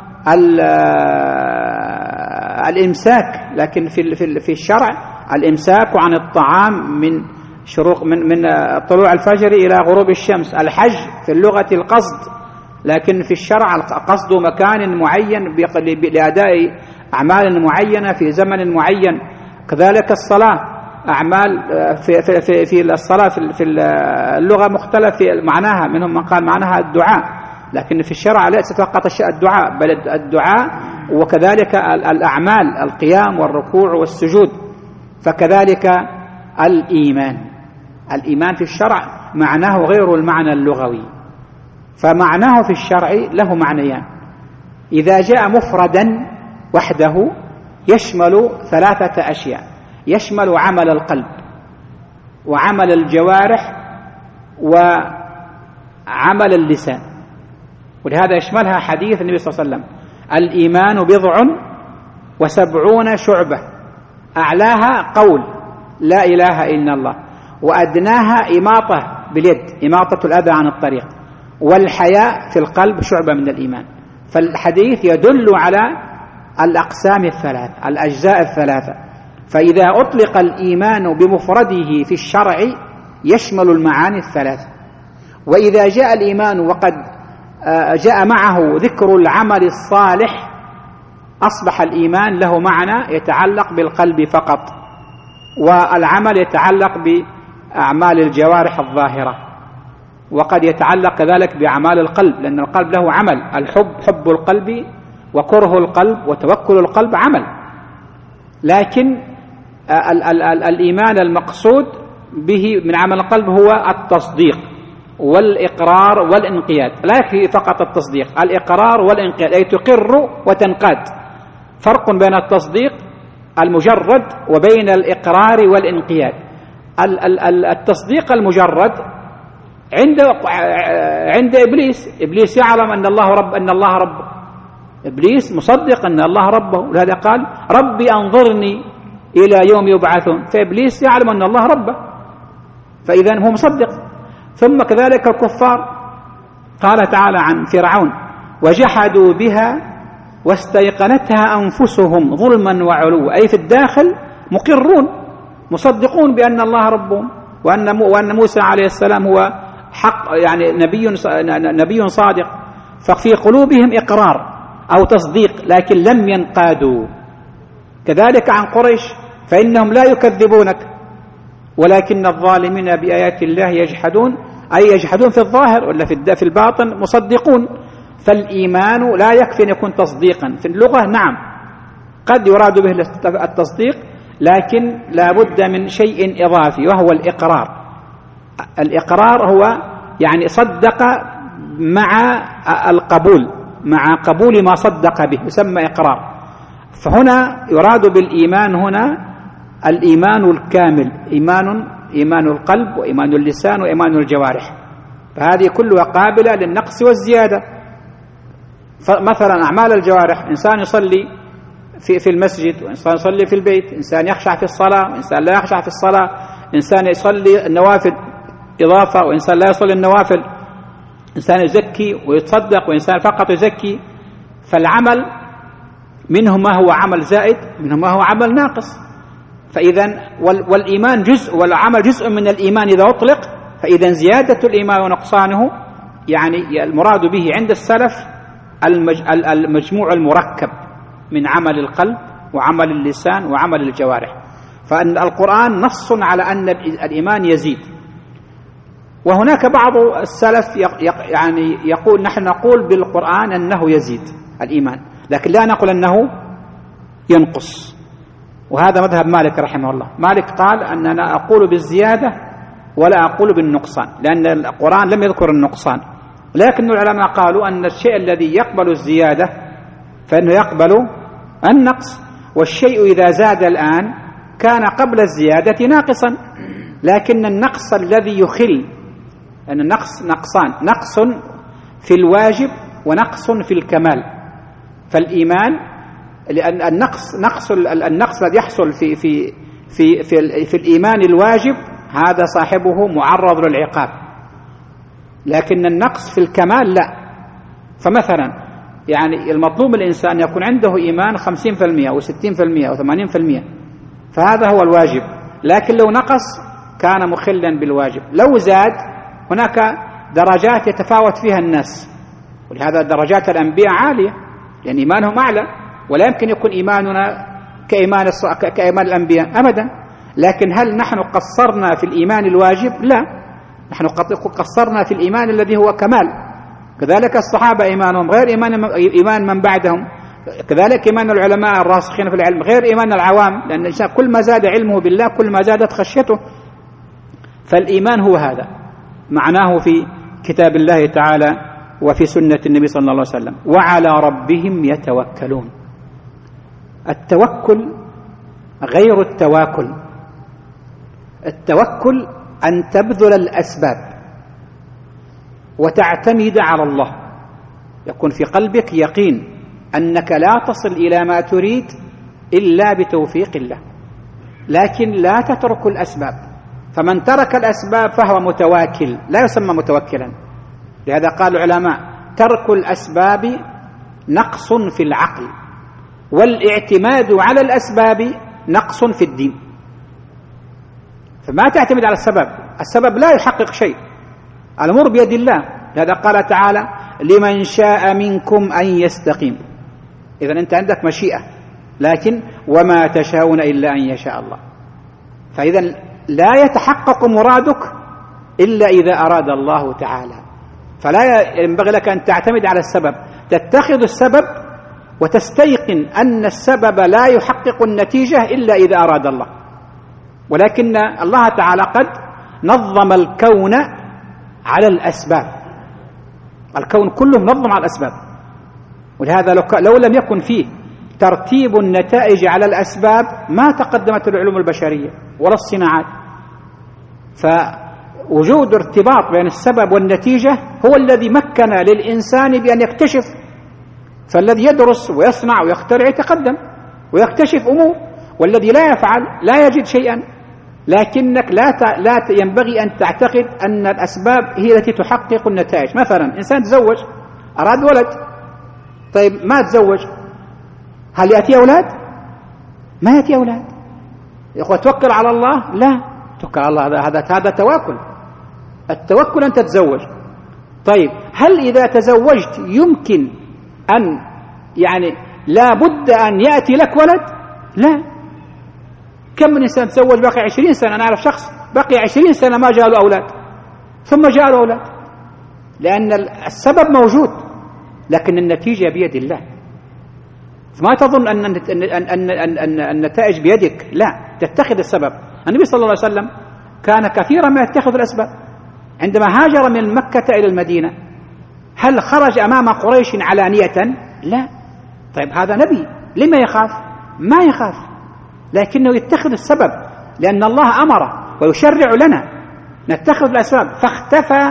الإمساك، لكن في الشرع الإمساك عن الطعام من طلوع الفجر إلى غروب الشمس. الحج في اللغة القصد، لكن في الشرع قصد مكان معين لأداء أعمال معينة في زمن معين. كذلك الصلاة، أعمال في الصلاة في اللغة مختلف في معناها، منهم من قال معناها الدعاء، لكن في الشرع ليس فقط الدعاء بل الدعاء وكذلك الأعمال، القيام والركوع والسجود. فكذلك الإيمان في الشرع معناه غير المعنى اللغوي، فمعناه في الشرع له معنيان. إذا جاء مفردا وحده يشمل 3 أشياء، يشمل عمل القلب وعمل الجوارح وعمل اللسان، ولهذا يشملها حديث النبي صلى الله عليه وسلم: الإيمان 70 شعبة، أعلاها قول لا إله إلا الله، وأدناها إماطة باليد، إماطة الأذى عن الطريق، والحياء في القلب شعبة من الإيمان. فالحديث يدل على الأقسام الثلاث، الأجزاء الثلاثة. فإذا أطلق الإيمان بمفرده في الشرع يشمل المعاني الثلاثة. وإذا جاء الإيمان وقد جاء معه ذكر العمل الصالح أصبح الإيمان له معنى يتعلق بالقلب فقط، والعمل يتعلق بأعمال الجوارح الظاهرة، وقد يتعلق كذلك بأعمال القلب، لأن القلب له عمل. الحب حب القلب وكره القلب وتوكل القلب عمل. لكن الإيمان المقصود به من عمل القلب هو التصديق والإقرار والإنقياد. لا يكفي فقط التصديق، الإقرار والإنقياد، أي تقر وتنقاد. فرق بين التصديق المجرد وبين الإقرار والإنقياد. التصديق المجرد عند إبليس يعلم أن الله رب، إبليس مصدق أن الله ربه، ولهذا قال: ربي أنظرني إلى يوم يبعثون. فإبليس يعلم أن الله ربه، فإذا هو مصدق. ثم كذلك الكفار، قال تعالى عن فرعون: وجحدوا بها واستيقنتها أنفسهم ظلما وعلوا، أي في الداخل مقرون مصدقون بأن الله ربهم، وأن موسى عليه السلام هو حق، يعني نبي صادق. ففي قلوبهم إقرار أو تصديق لكن لم ينقادوا. كذلك عن قريش، فإنهم لا يكذبونك ولكن الظالمين بآيات الله يجحدون، أي يجحدون في الظاهر ولا في الباطن مصدقون. فالإيمان لا يكفي أن يكون تصديقا. في اللغة نعم قد يراد به التصديق، لكن لا بد من شيء إضافي وهو الإقرار. الإقرار هو يعني صدق مع القبول، مع قبول ما صدق به يسمى إقرار. فهنا يراد بالإيمان هنا الإيمان الكامل، إيمان القلب وإيمان اللسان وإيمان الجوارح، فهذه كلها قابلة للنقص والزيادة. فمثلا أعمال الجوارح، إنسان يصلي في المسجد، وإنسان يصلي في البيت، إنسان يخشع في الصلاة وإنسان لا يخشع في الصلاة، إنسان يصلي النوافل إضافة وإنسان لا يصلي النوافل، إنسان يزكي ويتصدق وإنسان فقط يزكي. فالعمل منه ما هو عمل زائد، منه ما هو عمل ناقص. فإذا والإيمان جزء والعمل جزء من الإيمان إذا أطلق، فإذا زيادة الإيمان ونقصانه يعني المراد به عند السلف المجموع المركب من عمل القلب وعمل اللسان وعمل الجوارح. فإن القرآن نص على أن الإيمان يزيد. وهناك بعض السلف يعني يقول: نحن نقول بالقرآن أنه يزيد الإيمان، لكن لا نقول أنه ينقص. وهذا مذهب مالك رحمه الله. مالك قال أننا أقول بالزيادة ولا أقول بالنقصان، لأن القرآن لم يذكر النقصان. لكن العلماء قالوا أن الشيء الذي يقبل الزيادة فإنه يقبل النقص، والشيء إذا زاد الآن كان قبل الزيادة ناقصا. لكن النقص الذي يخل، أن النقص نقصان: نقص في الواجب ونقص في الكمال. فالإيمان، لأن النقص الذي يحصل في الإيمان الواجب هذا صاحبه معرض للعقاب، لكن النقص في الكمال لا. فمثلا يعني المطلوب من الإنسان يكون عنده إيمان 50% أو 60% أو 80%، فهذا هو الواجب. لكن لو نقص كان مخلا بالواجب. لو زاد هناك درجات يتفاوت فيها الناس، ولهذا درجات الأنبياء عالية لأن إيمانهم أعلى، ولا يمكن يكون إيماننا كإيمان الأنبياء أبدا. لكن هل نحن قصرنا في الإيمان الواجب؟ لا، نحن قصرنا في الإيمان الذي هو كمال. كذلك الصحابة إيمانهم غير إيمان من بعدهم، كذلك إيمان العلماء الراسخين في العلم غير إيمان العوام، لأن الإنسان كل ما زاد علمه بالله كل ما زادت خشيته. فالإيمان هو هذا معناه في كتاب الله تعالى وفي سنة النبي صلى الله عليه وسلم: وعلى ربهم يتوكلون. التوكل غير التواكل. التوكل أن تبذل الأسباب وتعتمد على الله، يكون في قلبك يقين أنك لا تصل إلى ما تريد إلا بتوفيق الله، لكن لا تترك الأسباب. فمن ترك الأسباب فهو متواكل، لا يسمى متوكلا. لهذا قال العلماء: ترك الأسباب نقص في العقل، والاعتماد على الأسباب نقص في الدين. فما تعتمد على السبب لا يحقق شيء، الأمور بيد الله. لهذا قال تعالى: لمن شاء منكم أن يستقيم. إذن أنت عندك مشيئة، لكن وما تشاءون إلا أن يشاء الله. فإذا لا يتحقق مرادك إلا إذا أراد الله تعالى. فلا ينبغي لك أن تعتمد على السبب، تتخذ السبب وتستيقن أن السبب لا يحقق النتيجة إلا إذا أراد الله. ولكن الله تعالى قد نظم الكون على الأسباب، الكون كله منظم على الأسباب. ولهذا لو لم يكن فيه ترتيب النتائج على الأسباب ما تقدمت العلوم البشرية ولا الصناعات. فوجود ارتباط بين السبب والنتيجة هو الذي مكن للإنسان بأن يكتشف. فالذي يدرس ويصنع ويخترع يتقدم ويكتشف أمور، والذي لا يفعل لا يجد شيئا. لكنك لا ينبغي أن تعتقد أن الأسباب هي التي تحقق النتائج. مثلا إنسان تزوج، أراد ولد، طيب ما تزوج، هل يأتي أولاد؟ ما يأتي أولاد. يقول توكل على الله؟ لا، توكل على الله هذا تواكل. التوكل أن تتزوج. طيب هل إذا تزوجت يمكن أن لا بد أن يأتي لك ولد؟ لا. كم من إنسان تزوج بقي 20 سنة، أنا أعرف شخص بقي 20 سنة ما جاء له أولاد، ثم جاء له أولاد، لأن السبب موجود لكن النتيجة بيد الله. فما تظن أن النتائج بيدك، لا، تتخذ السبب. النبي صلى الله عليه وسلم كان كثيرا ما يتخذ الأسباب. عندما هاجر من مكة إلى المدينة هل خرج أمام قريش علانية؟ لا. طيب هذا نبي، لما يخاف؟ ما يخاف، لكنه يتخذ السبب لأن الله أمره ويشرع لنا نتخذ الأسباب. فاختفى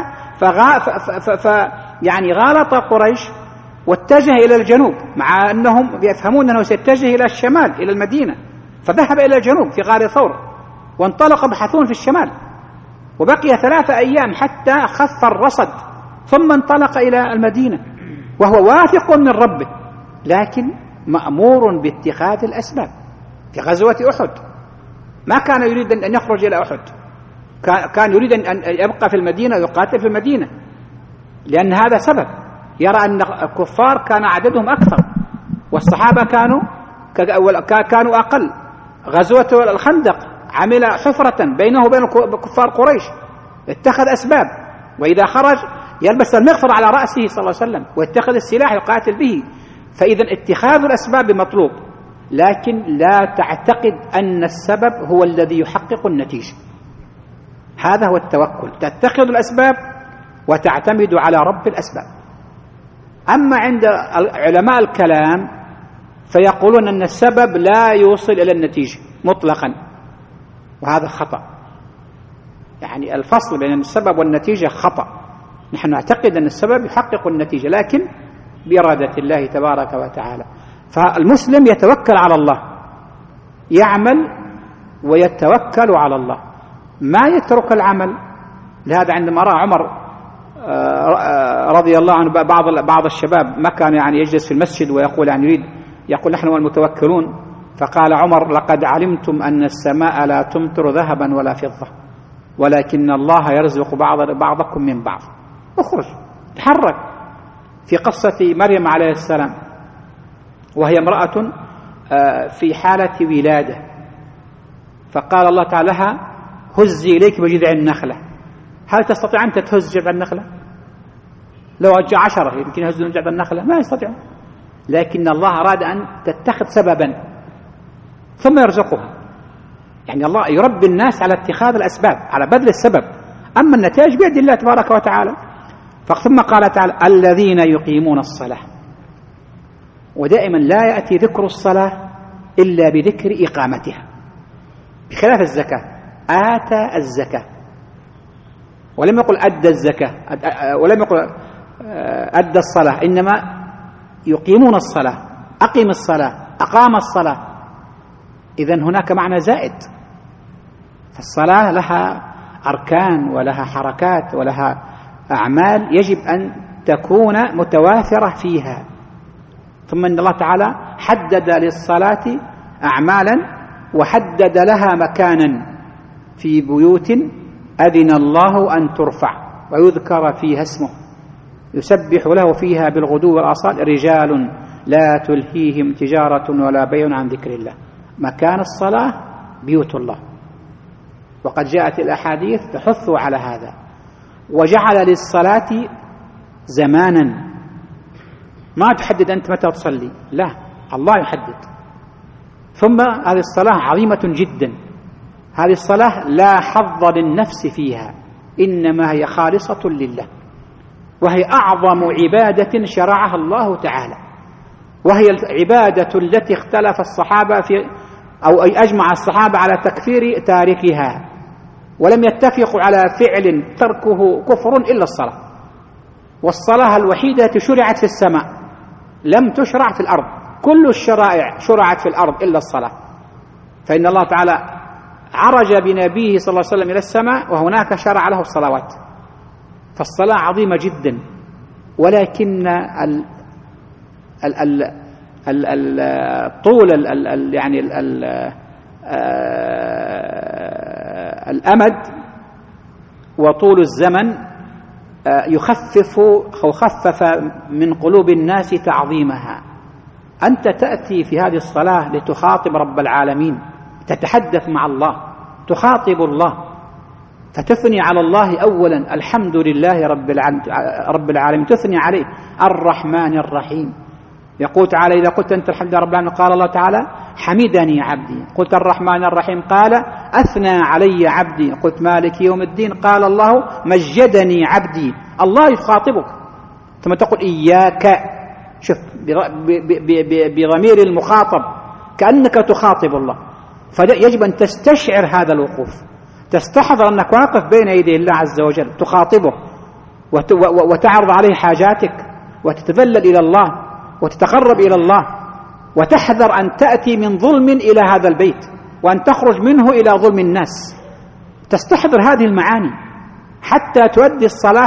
غالط قريش واتجه إلى الجنوب، مع أنهم يفهمون أنه سيتجه إلى الشمال إلى المدينة، فذهب إلى الجنوب في غار ثور وانطلق بحثون في الشمال، وبقي 3 أيام حتى خف الرصد، ثم انطلق إلى المدينة وهو واثق من ربه، لكن مأمور باتخاذ الأسباب. في غزوة أحد ما كان يريد أن يخرج إلى أحد، كان يريد أن يبقى في المدينة ويقاتل في المدينة، لأن هذا سبب. يرى أن الكفار كان عددهم أكثر والصحابة كانوا أقل. غزوة الخندق عمل حفرة بينه وبين كفار قريش، اتخذ أسباب، وإذا خرج يلبس المغفر على رأسه صلى الله عليه وسلم ويتخذ السلاح يقاتل به. فإذا اتخاذ الأسباب مطلوب، لكن لا تعتقد أن السبب هو الذي يحقق النتيجة. هذا هو التوكل، تتخذ الأسباب وتعتمد على رب الأسباب. أما عند علماء الكلام فيقولون أن السبب لا يوصل إلى النتيجة مطلقا، وهذا خطأ. الفصل بين السبب والنتيجة خطأ. نحن نعتقد أن السبب يحقق النتيجة، لكن بإرادة الله تبارك وتعالى. فالمسلم يتوكل على الله، يعمل ويتوكل على الله، ما يترك العمل. لهذا عندما رأى عمر رضي الله عنه بعض الشباب ما كان يعني يجلس في المسجد ويقول يعني يقول نحن المتوكلون، فقال عمر: لقد علمتم أن السماء لا تمطر ذهبا ولا فضة، ولكن الله يرزق بعضكم من بعض. اخرج تحرك. في قصة مريم عليه السلام وهي امرأة في حالة ولادة، فقال الله تعالى لها: هزي إليك بجذع النخلة. هل تستطيع أن تهز جذع النخلة؟ لو أجى 10 يمكن يهزون جذع النخلة، ما يستطيع. لكن الله أراد أن تتخذ سببا ثم يرزقها. يعني الله يربي الناس على اتخاذ الأسباب، على بذل السبب، أما النتائج بيد الله تبارك وتعالى. ثم قال تعالى: الذين يقيمون الصلاة. ودائما لا يأتي ذكر الصلاة إلا بذكر إقامتها، بخلاف الزكاة. آتى الزكاة ولم يقل أدى الزكاة، ولم يقل أدى الصلاة، إنما يقيمون الصلاة، أقيم الصلاة، أقام الصلاة. إذن هناك معنى زائد. فالصلاة لها أركان ولها حركات ولها أعمال يجب أن تكون متوافرة فيها. ثم إن الله تعالى حدد للصلاة أعمالا وحدد لها مكانا في بيوت أذن الله أن ترفع ويذكر فيها اسمه يسبح له فيها بالغدو والآصال رجال لا تلهيهم تجارة ولا بيع عن ذكر الله. مكان الصلاة بيوت الله، وقد جاءت الأحاديث تحث على هذا. وجعل للصلاة زمانا، ما تحدد أنت متى تصلي، لا، الله يحدد. ثم هذه الصلاة عظيمة جدا. هذه الصلاة لا حظ للنفس فيها، إنما هي خالصة لله، وهي أعظم عبادة شرعها الله تعالى، وهي العبادة التي اختلف الصحابة أو أجمع الصحابة على تكفير تاركها، ولم يتفقوا على فعل تركه كفر إلا الصلاة. والصلاة الوحيدة شرعت في السماء، لم تشرع في الأرض. كل الشرائع شرعت في الأرض إلا الصلاة. فإن الله تعالى عرج بنبيه صلى الله عليه وسلم إلى السماء وهناك شرع له الصلوات. فالصلاة عظيمة جدا، ولكن طول يعني الأمد وطول الزمن يخفف أو خفف من قلوب الناس تعظيمها. أنت تأتي في هذه الصلاة لتخاطب رب العالمين، تتحدث مع الله، تخاطب الله، فتثني على الله أولا: الحمد لله رب العالمين، تثني عليه الرحمن الرحيم. يقول تعالى: إذا قلت أنت الحمد لله رب العالمين، قال الله تعالى: حمدني عبدي. قلت الرحمن الرحيم، قال: أثنى علي عبدي. قلت مالك يوم الدين، قال الله: مجدني عبدي. الله يخاطبك. ثم تقول إياك، شوف، بضمير المخاطب كأنك تخاطب الله. فيجب أن تستشعر هذا الوقوف، تستحضر أنك واقف بين يدي الله عز وجل تخاطبه، وتعرض عليه حاجاتك، وتتذلل إلى الله، وتتقرب إلى الله، وتحذر أن تأتي من ظلم إلى هذا البيت، وأن تخرج منه إلى ظلم الناس. تستحضر هذه المعاني حتى تؤدي الصلاة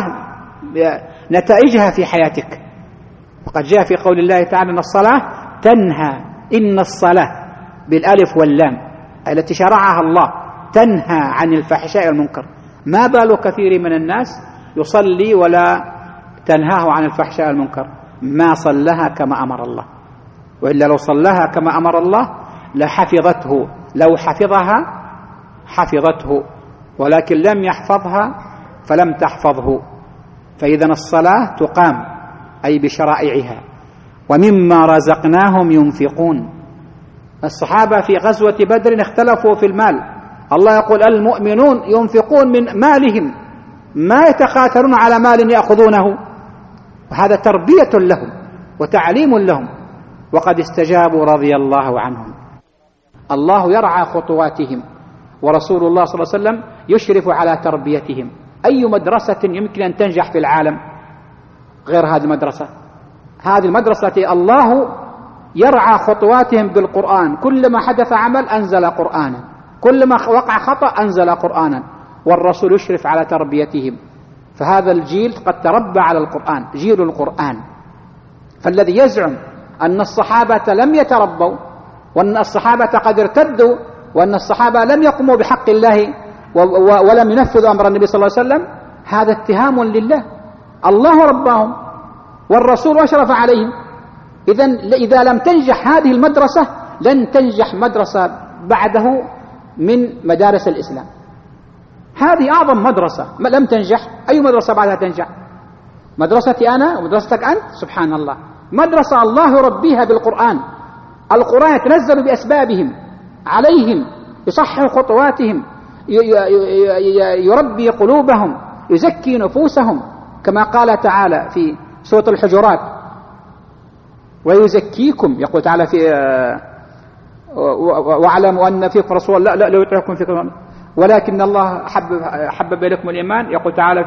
نتائجها في حياتك. وقد جاء في قول الله تعالى: إن الصلاة تنهى. إن الصلاة بالألف واللام التي شرعها الله تنهى عن الفحشاء والمنكر. ما بال كثير من الناس يصلي ولا تنهاه عن الفحشاء والمنكر؟ ما صلها كما أمر الله، وإلا لو صلها كما أمر الله لحفظته، لو حفظها حفظته، ولكن لم يحفظها فلم تحفظه. فإذا الصلاة تقام أي بشرائعها. ومما رزقناهم ينفقون. الصحابة في غزوة بدر اختلفوا في المال. الله يقول: المؤمنون ينفقون من مالهم، ما يتقاتلون على مال يأخذونه. وهذا تربية لهم وتعليم لهم، وقد استجابوا رضي الله عنهم. الله يرعى خطواتهم، ورسول الله صلى الله عليه وسلم يشرف على تربيتهم. أي مدرسة يمكن أن تنجح في العالم غير هذه المدرسة؟ هذه المدرسة التي الله يرعى خطواتهم بالقرآن، كلما حدث عمل أنزل قرآنا، كلما وقع خطأ أنزل قرآنا، والرسول يشرف على تربيتهم. فهذا الجيل قد تربى على القرآن، جيل القرآن. فالذي يزعم أن الصحابة لم يتربوا، وأن الصحابة قد ارتدوا، وأن الصحابة لم يقوموا بحق الله ولم ينفذوا أمر النبي صلى الله عليه وسلم، هذا اتهام لله. الله رباهم والرسول أشرف عليهم. إذا لم تنجح هذه المدرسة لن تنجح مدرسة بعده من مدارس الإسلام. هذه أعظم مدرسة لم تنجح، أي مدرسة بعدها تنجح؟ مدرستي أنا ومدرستك أنت؟ سبحان الله. مدرسة الله يربيها بالقرآن. القرآن يتنزل بأسبابهم عليهم، يصحح خطواتهم، يربي قلوبهم، يزكي نفوسهم، كما قال تعالى في سورة الحجرات: ويزكيكم. يقول تعالى في واعلموا أن فيكم رسول الله لا يطيعكم فيكم ولكن الله حبب إليكم الإيمان. يقول تعالى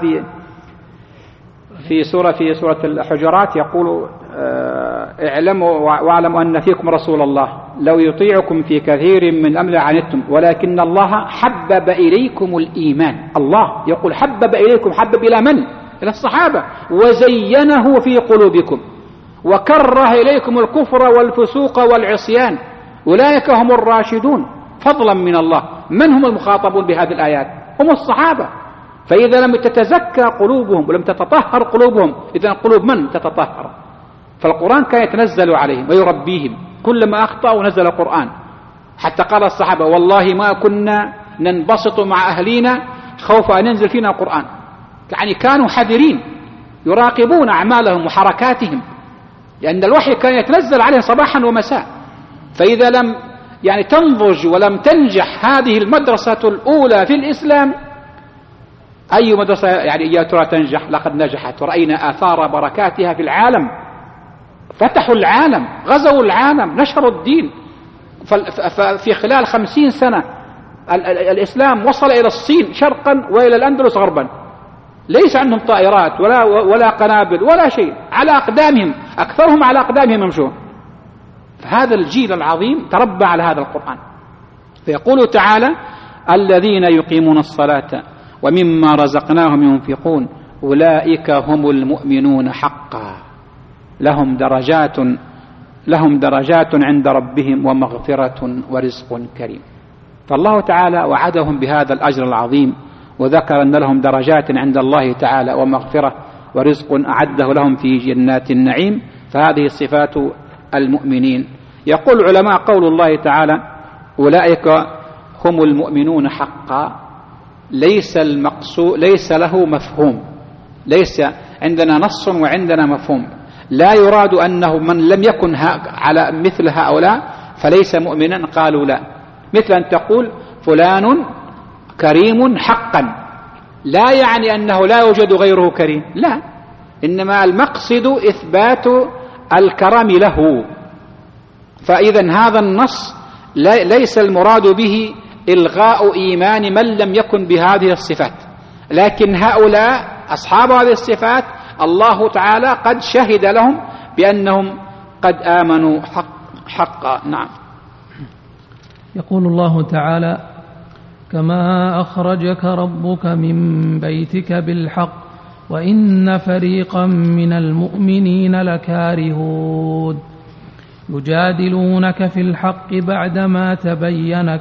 في سورة الحجرات يقول: اعلموا واعلموا أن فيكم رسول الله لو يطيعكم في كثير من الأمر عنتم ولكن الله حبب إليكم الإيمان. الله يقول حبب إليكم، حبب إلى من؟ إلى الصحابة. وزينه في قلوبكم وكره إليكم الكفر والفسوق والعصيان أولئك هم الراشدون فضلا من الله. من هم المخاطبون بهذه الآيات؟ هم الصحابة. فإذا لم تتزكى قلوبهم ولم تتطهر قلوبهم، إذن قلوب من تتطهر؟ فالقرآن كان يتنزل عليهم ويربيهم، كلما أخطأوا نزل القرآن. حتى قال الصحابة: والله ما كنا ننبسط مع أهلينا خوف أن ينزل فينا القرآن. يعني كانوا حذرين، يراقبون أعمالهم وحركاتهم، لأن الوحي كان يتنزل عليهم صباحا ومساء. فإذا لم تنضج ولم تنجح هذه المدرسة الأولى في الإسلام، أي مدرسة يا ترى تنجح؟ لقد نجحت، ورأينا آثار بركاتها في العالم. فتحوا العالم، غزوا العالم، نشروا الدين. في خلال 50 سنة الإسلام وصل إلى الصين شرقا وإلى الأندلس غربا. ليس عندهم طائرات ولا قنابل ولا شيء، على أقدامهم، أكثرهم على أقدامهم يمشون. فهذا الجيل العظيم تربى على هذا القرآن. فيقول تعالى: الذين يقيمون الصلاة ومما رزقناهم ينفقون أولئك هم المؤمنون حقا لهم درجات عند ربهم ومغفرة ورزق كريم. فالله تعالى وعدهم بهذا الأجر العظيم، وذكر أن لهم درجات عند الله تعالى ومغفرة ورزق أعده لهم في جنات النعيم. فهذه صفات المؤمنين. يقول العلماء: قول الله تعالى أولئك هم المؤمنون حقا ليس له مفهوم، ليس عندنا نص وعندنا مفهوم. لا يراد أنه من لم يكن على مثل هؤلاء فليس مؤمنا. قالوا لا، مثل أن تقول فلان كريم حقا، لا يعني أنه لا يوجد غيره كريم، لا، إنما المقصد إثبات الكرم له. فإذا هذا النص ليس المراد به إلغاء إيمان من لم يكن بهذه الصفات، لكن هؤلاء أصحاب هذه الصفات الله تعالى قد شهد لهم بأنهم قد آمنوا حقا. نعم. يقول الله تعالى: كما أخرجك ربك من بيتك بالحق وإن فريقا من المؤمنين لكارهون يجادلونك في الحق بعدما تبين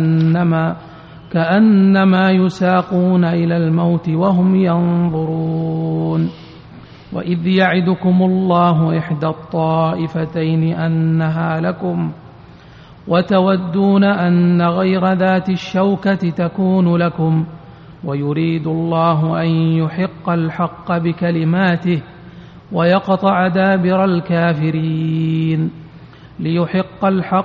كأنما يساقون إلى الموت وهم ينظرون. وإذ يعدكم الله إحدى الطائفتين أنها لكم وتودون أن غير ذات الشوكة تكون لكم ويريد الله أن يحق الحق بكلماته ويقطع دابر الكافرين ليحق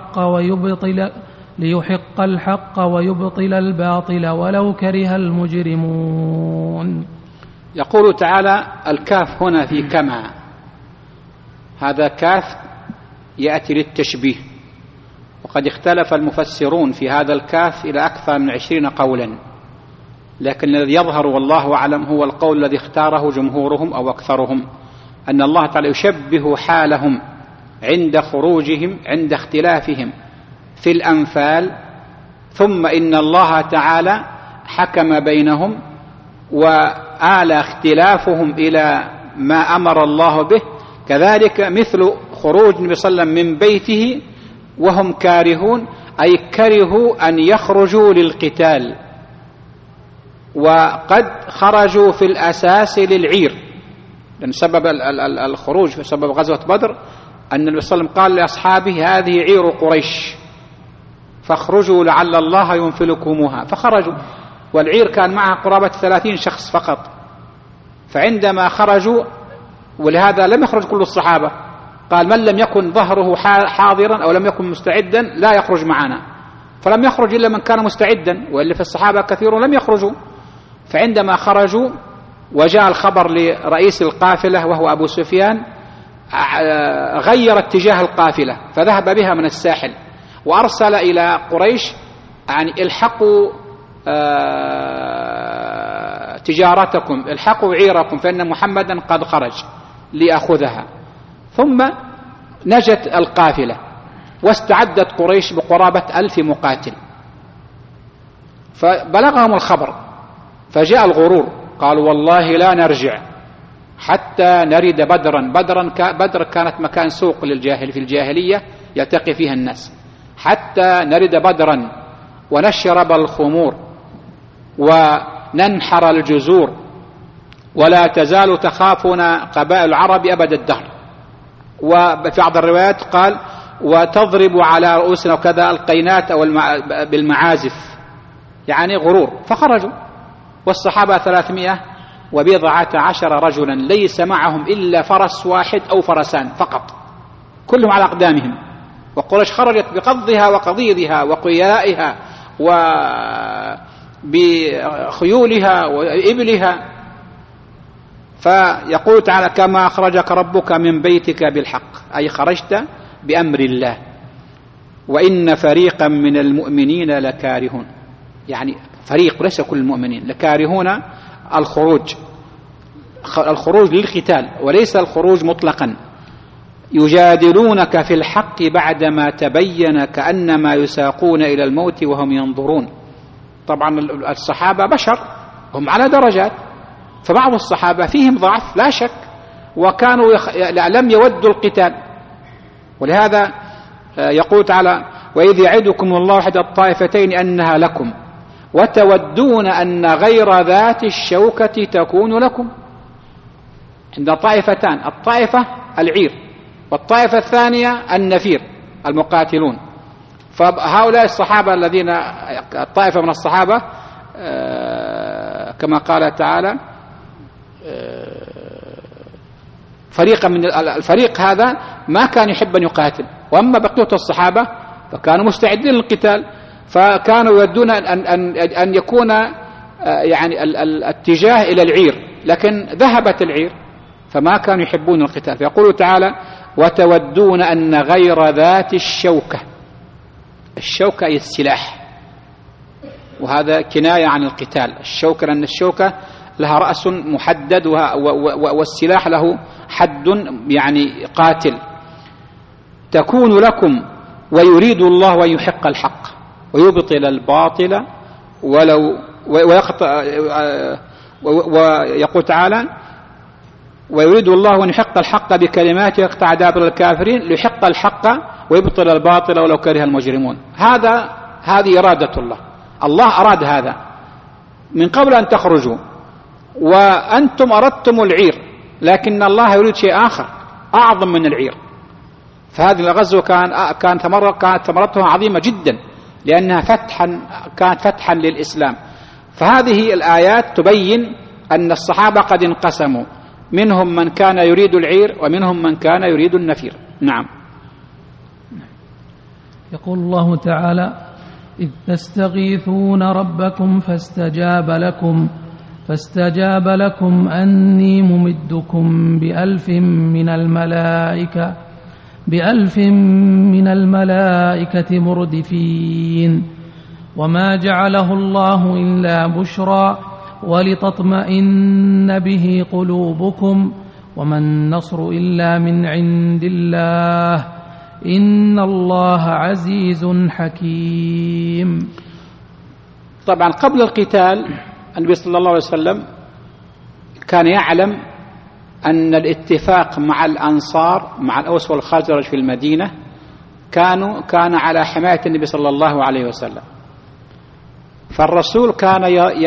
الحق ويبطل الباطل ولو كره المجرمون. يقول تعالى: الكاف هنا في كما، هذا كاف يأتي للتشبيه، وقد اختلف المفسرون في هذا الكاف إلى أكثر من 20 قولا، لكن الذي يظهر والله أعلم هو القول الذي اختاره جمهورهم أو أكثرهم، أن الله تعالى يشبه حالهم عند خروجهم عند اختلافهم في الأنفال، ثم إن الله تعالى حكم بينهم وآل اختلافهم إلى ما أمر الله به. كذلك مثل خروج النبي صلى الله عليه وسلم من بيته وهم كارهون، أي كرهوا أن يخرجوا للقتال، وقد خرجوا في الأساس للعير، لأن سبب الخروج في سبب غزوة بدر أن النبي صلى الله عليه وسلم قال لأصحابه هذه عير قريش فاخرجوا لعل الله ينفلكموها، فخرجوا، والعير كان معها قرابة 30 شخص فقط. فعندما خرجوا، ولهذا لم يخرج كل الصحابة، قال من لم يكن ظهره حاضرا أو لم يكن مستعدا لا يخرج معنا، فلم يخرج إلا من كان مستعدا، وإلا في الصحابة كثير لم يخرجوا. فعندما خرجوا وجاء الخبر لرئيس القافلة وهو أبو سفيان، غير اتجاه القافلة فذهب بها من الساحل وأرسل إلى قريش يعني الحقوا تجارتكم، الحقوا عيركم فإن محمدا قد خرج ليأخذها. ثم نجت القافلة واستعدت قريش بقرابة 1000 مقاتل، فبلغهم الخبر فجاء الغرور، قالوا والله لا نرجع حتى نرد بدرا. بدر كانت مكان سوق في الجاهلية يلتقي فيها الناس، حتى نرد بدرا ونشرب الخمور وننحر الجزور ولا تزال تخافنا قبائل العرب أبد الدهر. وفي بعض الروايات قال وتضرب على رؤوسنا وكذا القينات أو بالمعازف، يعني غرور. فخرجوا والصحابة 310 رجلا، ليس معهم إلا فرس واحد أو فرسان فقط، كلهم على أقدامهم. وقريش خرجت بقضها وقضيضها وقيائها وبخيولها وإبلها. فيقول تعالى كما أخرجك ربك من بيتك بالحق، أي خرجت بأمر الله، وإن فريقا من المؤمنين لكارهون، يعني فريق ليس كل المؤمنين، لكارهون الخروج للقتال وليس الخروج مطلقا. يجادلونك في الحق بعدما تبين كأنما يساقون إلى الموت وهم ينظرون. طبعا الصحابة بشر هم على درجات، فبعض الصحابة فيهم ضعف لا شك، وكانوا لم يودوا القتال. ولهذا يقول تعالى وإذ يعدكم الله إحدى الطائفتين أنها لكم وتودون أن غير ذات الشوكة تكون لكم. عند طائفتان، الطائفة العير والطائفة الثانية النفير المقاتلون. فهؤلاء الصحابة الذين الطائفة من الصحابة كما قال تعالى فريقا من الفريق هذا ما كان يحب أن يقاتل، وأما بقية الصحابة فكانوا مستعدين للقتال، فكانوا يودون أن يكون يعني الاتجاه إلى العير، لكن ذهبت العير فما كانوا يحبون القتال. فيقول تعالى وتودون أن غير ذات الشوكة، الشوكة أي السلاح، وهذا كناية عن القتال. الشوكة لأن الشوكة لها رأس محدد والسلاح له حد يعني قاتل. تكون لكم ويريد الله أن يحق الحق ويبطل الباطل ويقول تعالى ويريد الله أن يحق الحق بكلماته ويقطع دابر الكافرين ليحق الحق ويبطل الباطل ولو كره المجرمون. هذه إرادة الله، الله أراد هذا من قبل أن تخرجوا، وأنتم أردتم العير، لكن الله يريد شيء آخر أعظم من العير. فهذه الغزوة كانت ثمرتها عظيمة جدا، لأنها كانت فتحا للإسلام. فهذه الآيات تبين أن الصحابة قد انقسموا، منهم من كان يريد العير ومنهم من كان يريد النفير. نعم. يقول الله تعالى إذ تستغيثون ربكم فاستجاب لكم أني ممدكم بألف من الملائكة مردفين وما جعله الله إلا بشرى ولتطمئن به قلوبكم وما النصر إلا من عند الله إن الله عزيز حكيم. طبعا قبل القتال النبي صلى الله عليه وسلم كان يعلم أن الاتفاق مع الأنصار مع الأوس والخزرج في المدينة كان على حماية النبي صلى الله عليه وسلم. فالرسول كان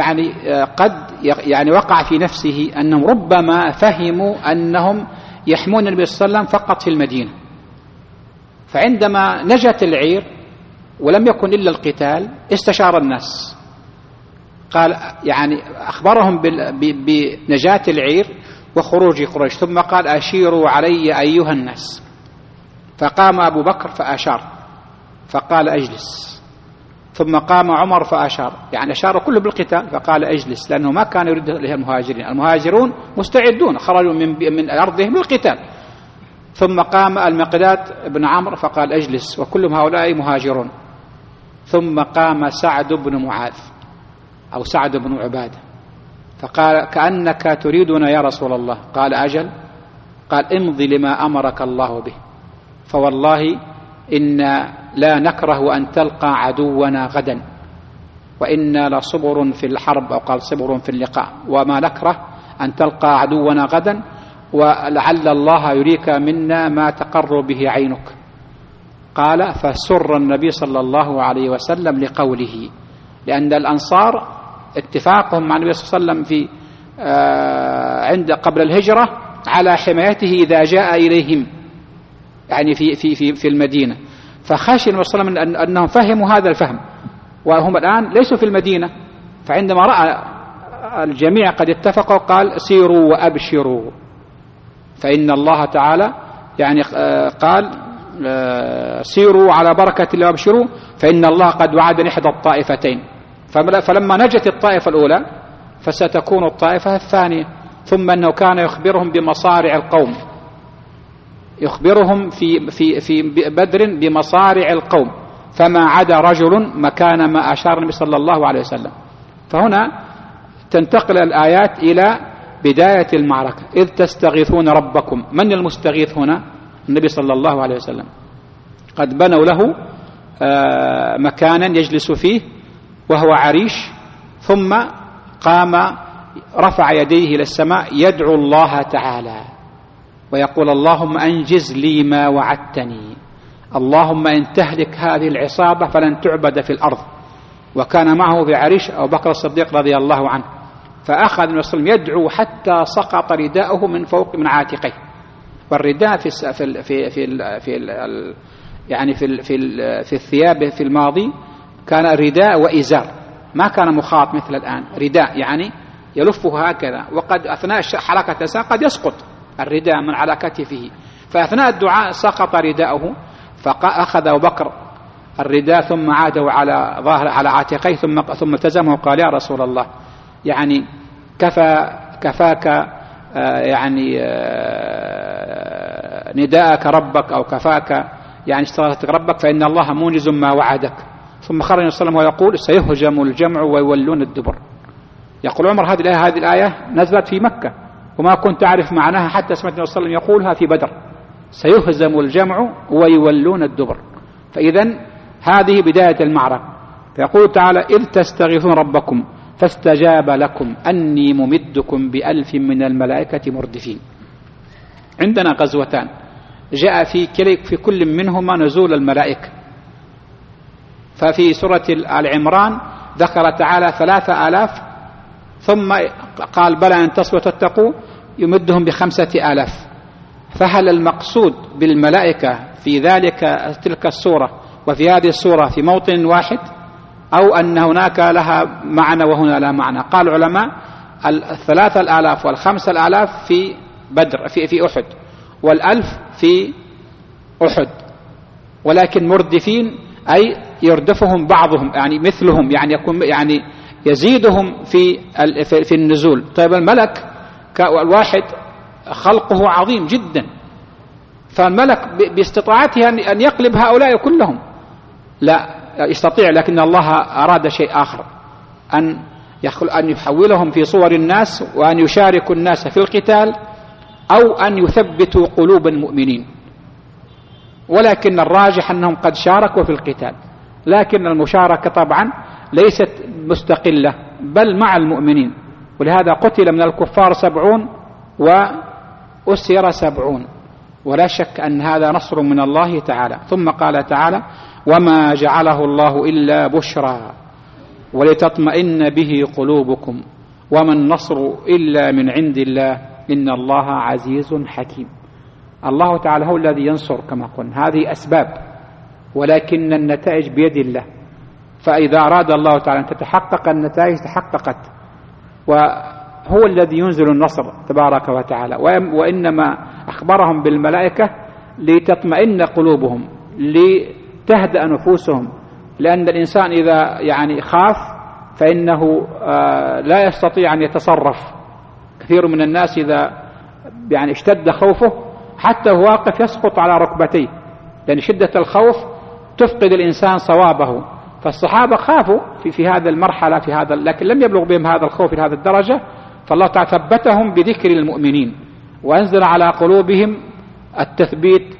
قد وقع في نفسه أنهم ربما فهموا أنهم يحمون النبي صلى الله عليه وسلم فقط في المدينة. فعندما نجت العير ولم يكن إلا القتال استشار الناس، قال أخبرهم بنجاة العير وخروج قريش، ثم قال أشيروا علي أيها الناس. فقام أبو بكر فأشار فقال أجلس، ثم قام عمر فأشار، أشار كله بالقتال، فقال أجلس، لأنه ما كان يريد المهاجرين. المهاجرون مستعدون خرجوا من أرضهم للقتال. ثم قام المقداد بن عمرو فقال أجلس، وكلهم هؤلاء مهاجرون. ثم قام سعد بن معاذ أو سعد بن عبادة فقال كأنك تريدنا يا رسول الله. قال أجل. قال امضي لما أمرك الله به، فوالله إنا لا نكره أن تلقى عدونا غدا، وإنا لصبر في الحرب، أو قال صبر في اللقاء، وما نكره أن تلقى عدونا غدا، ولعل الله يريك منا ما تقر به عينك. قال فسر النبي صلى الله عليه وسلم لقوله، لأن الأنصار اتفاقهم مع النبي صلى الله عليه وسلم في عند قبل الهجرة على حمايته إذا جاء إليهم في المدينة. فخشي النبي صلى الله عليه وسلم أنهم فهموا هذا الفهم وهم الآن ليسوا في المدينة. فعندما رأى الجميع قد اتفقوا قال سيروا وأبشروا، فإن الله تعالى قال سيروا على بركة الله وابشروا فإن الله قد وعدني إحدى الطائفتين. فلما نجت الطائفة الأولى فستكون الطائفة الثانية. ثم أنه كان يخبرهم بمصارع القوم، يخبرهم في بدر بمصارع القوم، فما عدا رجل مكان ما أشار النبي صلى الله عليه وسلم. فهنا تنتقل الآيات إلى بداية المعركة. إذ تستغيثون ربكم. من المستغيث هنا؟ النبي صلى الله عليه وسلم. قد بنوا له مكانا يجلس فيه وهو عريش، ثم قام رفع يديه إلى السماء يدعو الله تعالى ويقول اللهم أنجز لي ما وعدتني، اللهم إن تهلك هذه العصابة فلن تعبد في الأرض. وكان معه في عريش أبو بكر الصديق رضي الله عنه. فأخذ النبي صلى الله عليه وسلم يدعو حتى سقط رداءه من عاتقيه. والرداء في الثياب في الماضي كان رداء وإزار، ما كان مخاط مثل الآن. رداء يلفه هكذا، وقد أثناء حركة الإنسان قد يسقط الرداء من على كتفه. فأثناء الدعاء سقط رداءه، فأخذ أبو بكر الرداء ثم عاده على ظاهر على عاتقيه ثم التزمه وقال يا رسول الله كفاك نداءك ربك، أو كفاك اشتراطك ربك، فإن الله منجز ما وعدك. ثم خرج النبي صلى الله عليه وسلم ويقول سيهزم الجمع ويولون الدبر. يقول عمر هذه الآية نزلت في مكة وما كنت أعرف معناها حتى سمعت النبي صلى الله عليه وسلم يقولها في بدر، سيهزم الجمع ويولون الدبر. فإذن هذه بداية المعركة. فيقول تعالى إذ تستغيثون ربكم فاستجاب لكم أني ممدكم ب1000 من الملائكة مردفين. عندنا غزوتان جاء في كل منهما نزول الملائكة. ففي سورة آل عمران ذكر تعالى 3000، ثم قال بلى أن تصبروا وتتقوا يمدهم ب5000. فهل المقصود بالملائكة في تلك السورة وفي هذه السورة في موطن واحد، أو أن هناك لها معنى وهنا لا معنى؟ قال العلماء 3000 وال5000 في بدر في أحد، وال1000 في أحد، ولكن مردفين أي يردفهم بعضهم مثلهم يكون يزيدهم في النزول. طيب الملك الواحد خلقه عظيم جدا، فالملك باستطاعته أن يقلب هؤلاء كلهم لا يستطيع، لكن الله أراد شيء آخر، أن يحولهم في صور الناس وأن يشاركوا الناس في القتال أو أن يثبتوا قلوب المؤمنين، ولكن الراجح أنهم قد شاركوا في القتال، لكن المشاركة طبعا ليست مستقلة بل مع المؤمنين، ولهذا قتل من الكفار 70 وأسر 70، ولا شك أن هذا نصر من الله تعالى. ثم قال تعالى: وما جعله الله إلا بشرى ولتطمئن به قلوبكم وما النصر إلا من عند الله إن الله عزيز حكيم. الله تعالى هو الذي ينصر كما قلنا، هذه أسباب، ولكن النتائج بيد الله، فإذا أراد الله تعالى أن تتحقق النتائج تحققت، وهو الذي ينزل النصر تبارك وتعالى. وإنما أخبرهم بالملائكة لتطمئن قلوبهم، لتهدأ نفوسهم، لأن الإنسان إذا خاف فإنه لا يستطيع أن يتصرف. كثير من الناس إذا اشتد خوفه حتى هو واقف يسقط على ركبتيه، لأن شدة الخوف تفقد الإنسان صوابه. فالصحابة خافوا في هذا المرحلة لكن لم يبلغ بهم هذا الخوف إلى هذه الدرجة، فالله تعالى ثبتهم بذكر المؤمنين وأنزل على قلوبهم التثبيت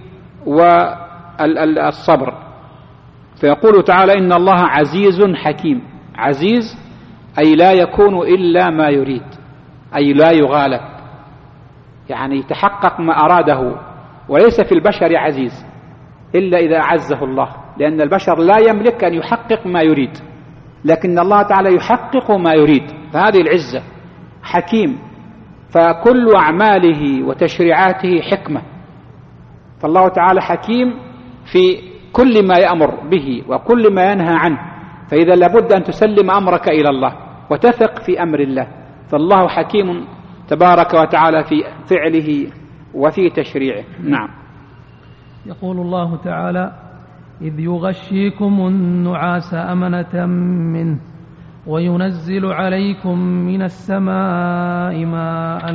والصبر. فيقول تعالى: إن الله عزيز حكيم. عزيز أي لا يكون إلا ما يريد، أي لا يغالب، يتحقق ما أراده، وليس في البشر عزيز إلا إذا أعزه الله، لأن البشر لا يملك أن يحقق ما يريد، لكن الله تعالى يحقق ما يريد، فهذه العزة. حكيم، فكل أعماله وتشريعاته حكمة، فالله تعالى حكيم في كل ما يأمر به وكل ما ينهى عنه، فإذا لابد أن تسلم أمرك إلى الله وتثق في أمر الله، فالله حكيم تبارك وتعالى في فعله وفي تشريعه. نعم. يقول الله تعالى: إذ يغشيكم النعاس أمنة منه وينزل عليكم من السماء ماء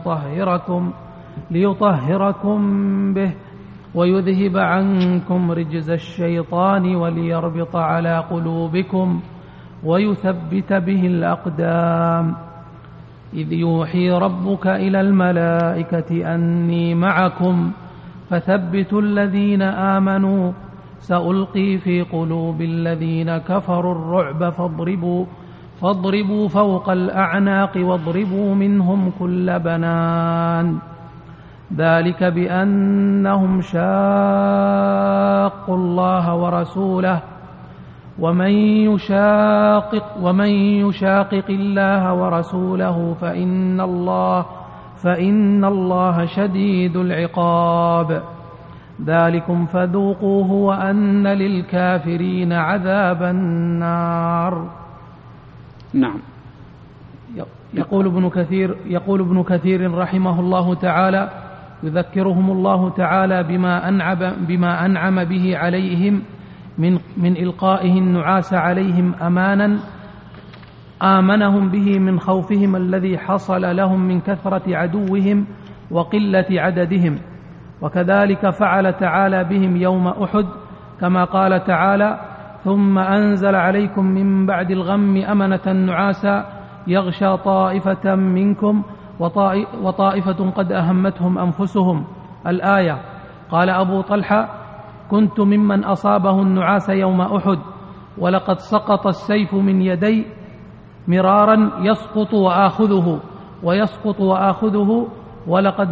ليطهركم به ويذهب عنكم رجز الشيطان وليربط على قلوبكم ويثبت به الأقدام. إذ يوحي ربك إلى الملائكة أني معكم فثبتوا الذين آمنوا سألقي في قلوب الذين كفروا الرعب فاضربوا فوق الأعناق واضربوا منهم كل بنان. ذلك بأنهم شاقوا الله ورسوله ومن يشاقق الله ورسوله فإن الله شديد العقاب. ذلكم فذوقوه وأن للكافرين عذاب النار. نعم. يقول ابن كثير رحمه الله تعالى: يذكرهم الله تعالى بما أنعم به عليهم من إلقائه النعاس عليهم آمنهم به من خوفهم الذي حصل لهم من كثرة عدوهم وقلة عددهم، وكذلك فعل تعالى بهم يوم أحد كما قال تعالى: ثم أنزل عليكم من بعد الغم أمنة نعاسا يغشى طائفة منكم وطائفة قد أهمتهم أنفسهم. الآية. قال أبو طلحة: كنت ممن أصابه النعاس يوم أحد، ولقد سقط السيف من يدي مرارا يسقط وآخذه ولقد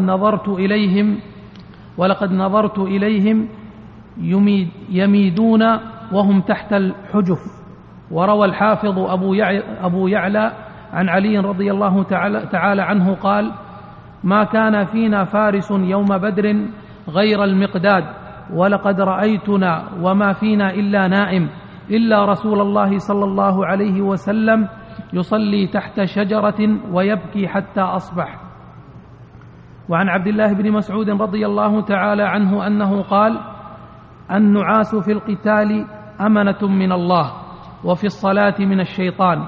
نظرت إليهم يميدون وهم تحت الحجف. وروى الحافظ أبو يعلى عن علي رضي الله تعالى عنه قال: ما كان فينا فارس يوم بدر غير المقداد، ولقد رأيتنا وما فينا إلا نائم إلا رسول الله صلى الله عليه وسلم يصلي تحت شجرة ويبكي حتى أصبح. وعن عبد الله بن مسعود رضي الله تعالى عنه أنه قال: النعاس في القتال أمنة من الله، وفي الصلاة من الشيطان.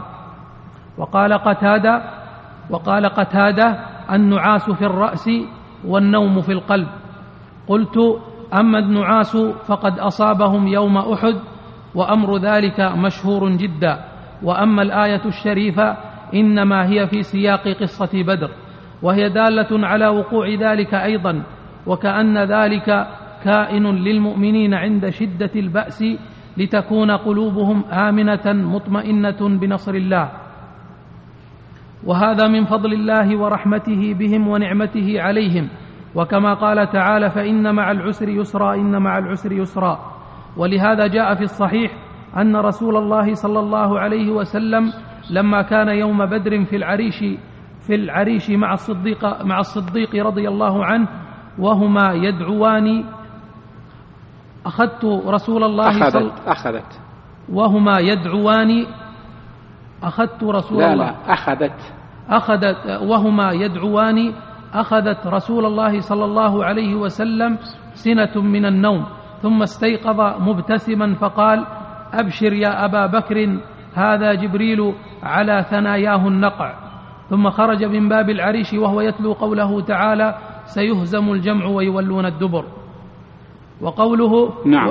وقال قتادة: النعاس في الرأس والنوم في القلب. قلت: أما النعاس فقد أصابهم يوم أحد، وأمر ذلك مشهور جدا، وأما الآية الشريفة إنما هي في سياق قصة بدر. وهي دالة على وقوع ذلك أيضا، وكأن ذلك كائن للمؤمنين عند شدة البأس لتكون قلوبهم آمنة مطمئنة بنصر الله، وهذا من فضل الله ورحمته بهم ونعمته عليهم. وكما قال تعالى: فإن مع العسر يسرا، إن مع العسر يسرا. ولهذا جاء في الصحيح أن رسول الله صلى الله عليه وسلم لما كان يوم بدر في العريش مع الصديق رضي الله عنه وهما يدعوان، أخذت رسول الله وهما يدعوان أخذت رسول الله وهما يدعوان أخذت رسول الله صلى الله عليه وسلم سنة من النوم، ثم استيقظ مبتسما فقال: أبشر يا أبا بكر، هذا جبريل على ثناياه النقع. ثم خرج من باب العريش وهو يتلو قوله تعالى: سيهزم الجمع ويولون الدبر. وقوله نعم.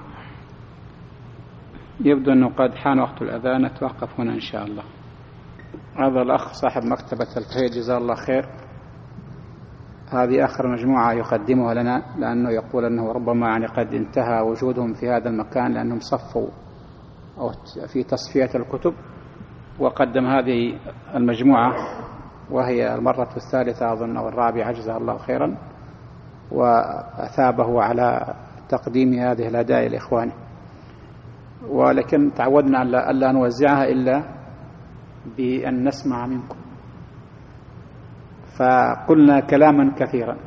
يبدو أنه قد حان وقت الأذان، نتوقف هنا إن شاء الله. هذا الأخ صاحب مكتبة الفهيد جزاه الله خير، هذه آخر مجموعة يقدمها لنا، لأنه يقول أنه ربما يعني قد انتهى وجودهم في هذا المكان لأنهم صفوا أو في تصفية الكتب، وقدم هذه المجموعة وهي المرة الثالثة أظن أو الرابعة جزاه الله خيرا، وأثابه على تقديم هذه الهدايا لإخوانه. ولكن تعودنا ألا نوزعها إلا بأن نسمع منكم، فقلنا كلاما كثيرا.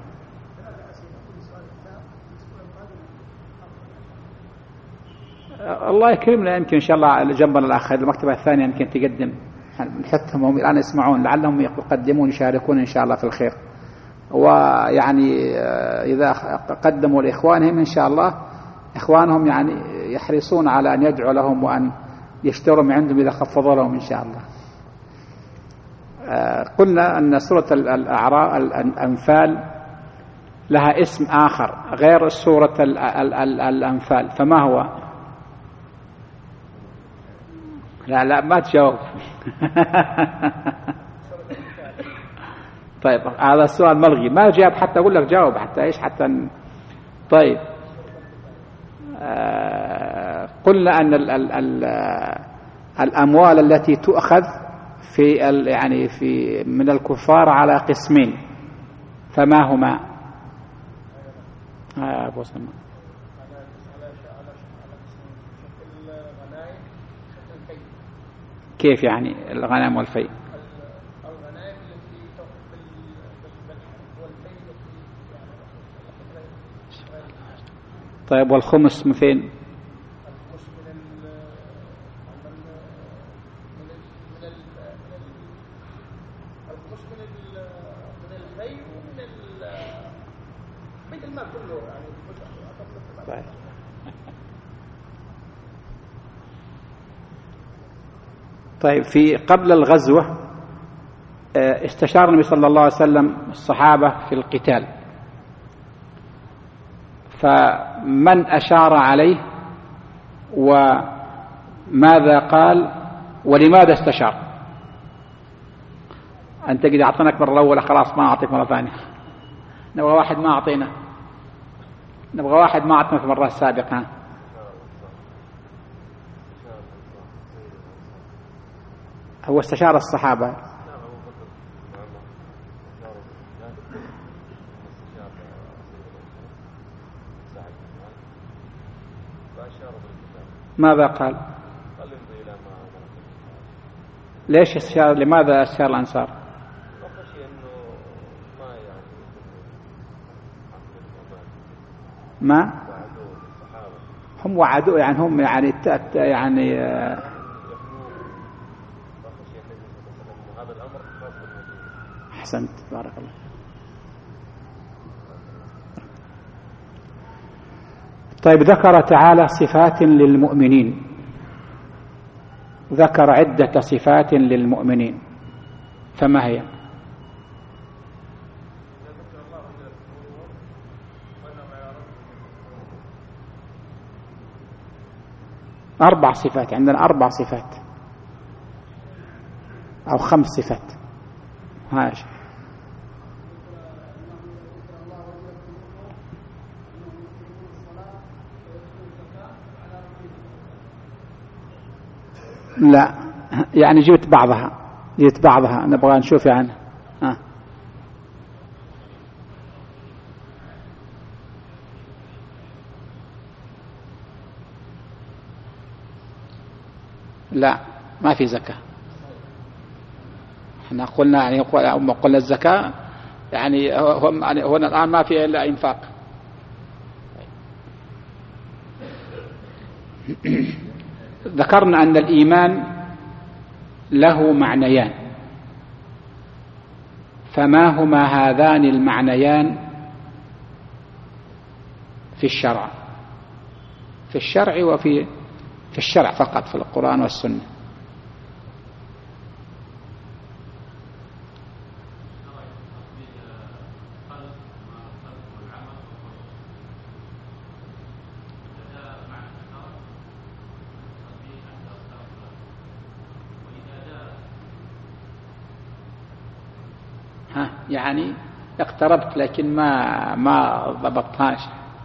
الله يكرمنا، يمكن إن شاء الله جنبنا الآخر المكتبة الثانية يمكن تقدم، نحثهم هم الآن يسمعون لعلهم يقدمون يشاركون إن شاء الله في الخير. ويعني إذا قدموا لإخوانهم إن شاء الله إخوانهم يعني يحرصون على أن يدعوا لهم وأن يشتروا من عندهم إذا خفضوا لهم إن شاء الله. قلنا أن سورة الأنفال لها اسم آخر غير سورة الأنفال، فما هو؟ لا ما تجاوب. طيب هذا السؤال ملغي، ما جاوب حتى أقول لك جاوب حتى إيش حتى. طيب قلنا أن الأموال التي تؤخذ في من الكفار على قسمين، فما هما؟ أبو سلمان. كيف يعني الغنائم والفيء؟ الغنائم التي طيب والخمس من فين؟ طيب في قبل الغزوة استشار النبي صلى الله عليه وسلم الصحابة في القتال، فمن أشار عليه وماذا قال ولماذا استشار؟ أنت قد أعطناك مرة الأولى خلاص ما أعطيك مرة ثانية، نبغى واحد ما أعطينا، نبغى واحد ما أعطنا في المرة السابقة. هو استشار الصحابة. ماذا قال؟ ليش استشار؟ لماذا استشار الأنصار؟ ما هم وعدوا يعني هم يعني أحسنت بارك الله. طيب ذكر تعالى صفات للمؤمنين، ذكر عدة صفات للمؤمنين، فما هي؟ أربع صفات، عندنا 4 صفات أو 5 صفات. ماشي لا يعني جبت بعضها نبغى نشوف يعني. لا ما في زكاة. احنا قلنا يعني قلنا الزكاة يعني هنا الآن ما في إلا إنفاق. ذكرنا أن الإيمان له معنيان، فما هما هذان المعنيان في الشرع؟ في الشرع وفي الشرع فقط، في القرآن والسنة. يعني اقتربت لكن ما ضبطتهاش.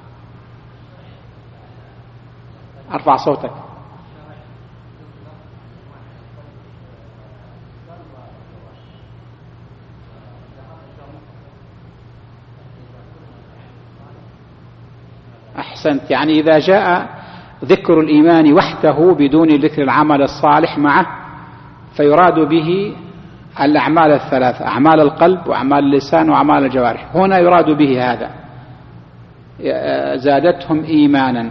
ارفع صوتك. احسنت. يعني اذا جاء ذكر الايمان وحده بدون ذكر العمل الصالح معه فيراد به الأعمال الثلاثة، أعمال القلب وأعمال اللسان وأعمال الجوارح. هنا يراد به هذا، زادتهم إيمانا.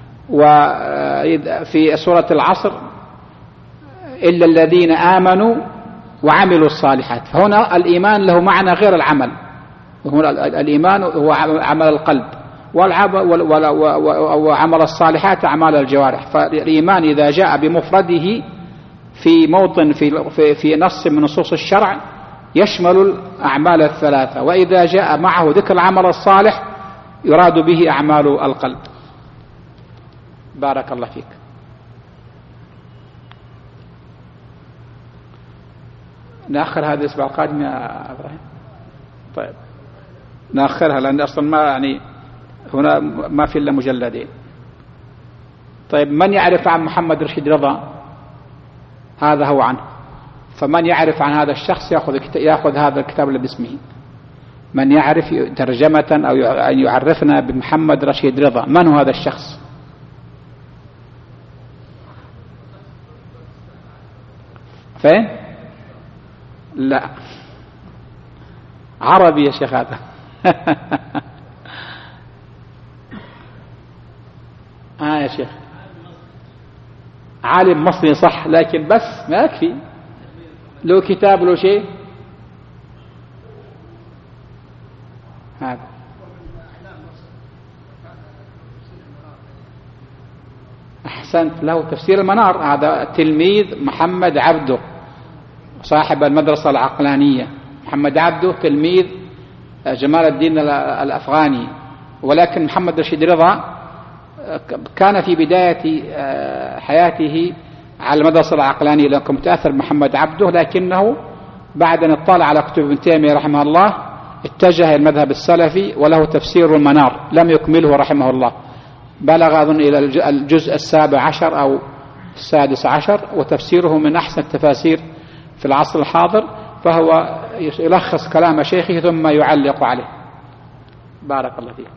وفي سورة العصر إلا الذين آمنوا وعملوا الصالحات. فهنا الإيمان له معنى غير العمل. هنا الإيمان هو عمل القلب، وعمل الصالحات أعمال الجوارح. فالإيمان إذا جاء بمفرده في موطن في نص من نصوص الشرع يشمل الأعمال الثلاثة، وإذا جاء معه ذكر العمل الصالح يراد به أعمال القلب. بارك الله فيك. نأخر هذا الأسبوع القادم يا إبراهيم. طيب نأخرها لأن أصلا ما يعني هنا ما في إلا مجلدين. طيب من يعرف عن محمد رشيد رضا؟ هذا هو عنه. فمن يعرف عن هذا الشخص يأخذ هذا الكتاب اللي باسمه. من يعرف ترجمة أو أن يعرفنا بمحمد رشيد رضا، من هو هذا الشخص؟ فين؟ لا عربي يا شيخ هذا. يا شيخ عالم مصري صح، لكن بس ما يكفي، له كتاب له شيء. هذا أحسنت، له تفسير المنار. هذا تلميذ محمد عبده صاحب المدرسة العقلانية. محمد عبده تلميذ جمال الدين الأفغاني، ولكن محمد رشيد رضا كان في بداية حياته على المدرسة العقلانية لأنه متأثر محمد عبده، لكنه بعد أن اطلع على كتب ابن تيمية رحمه الله اتجه إلى المذهب السلفي، وله تفسير المنار لم يكمله رحمه الله، بلغ أظن إلى الجزء 17 أو 16، وتفسيره من أحسن التفاسير في العصر الحاضر، فهو يلخص كلام شيخه ثم يعلق عليه. بارك الله فيك.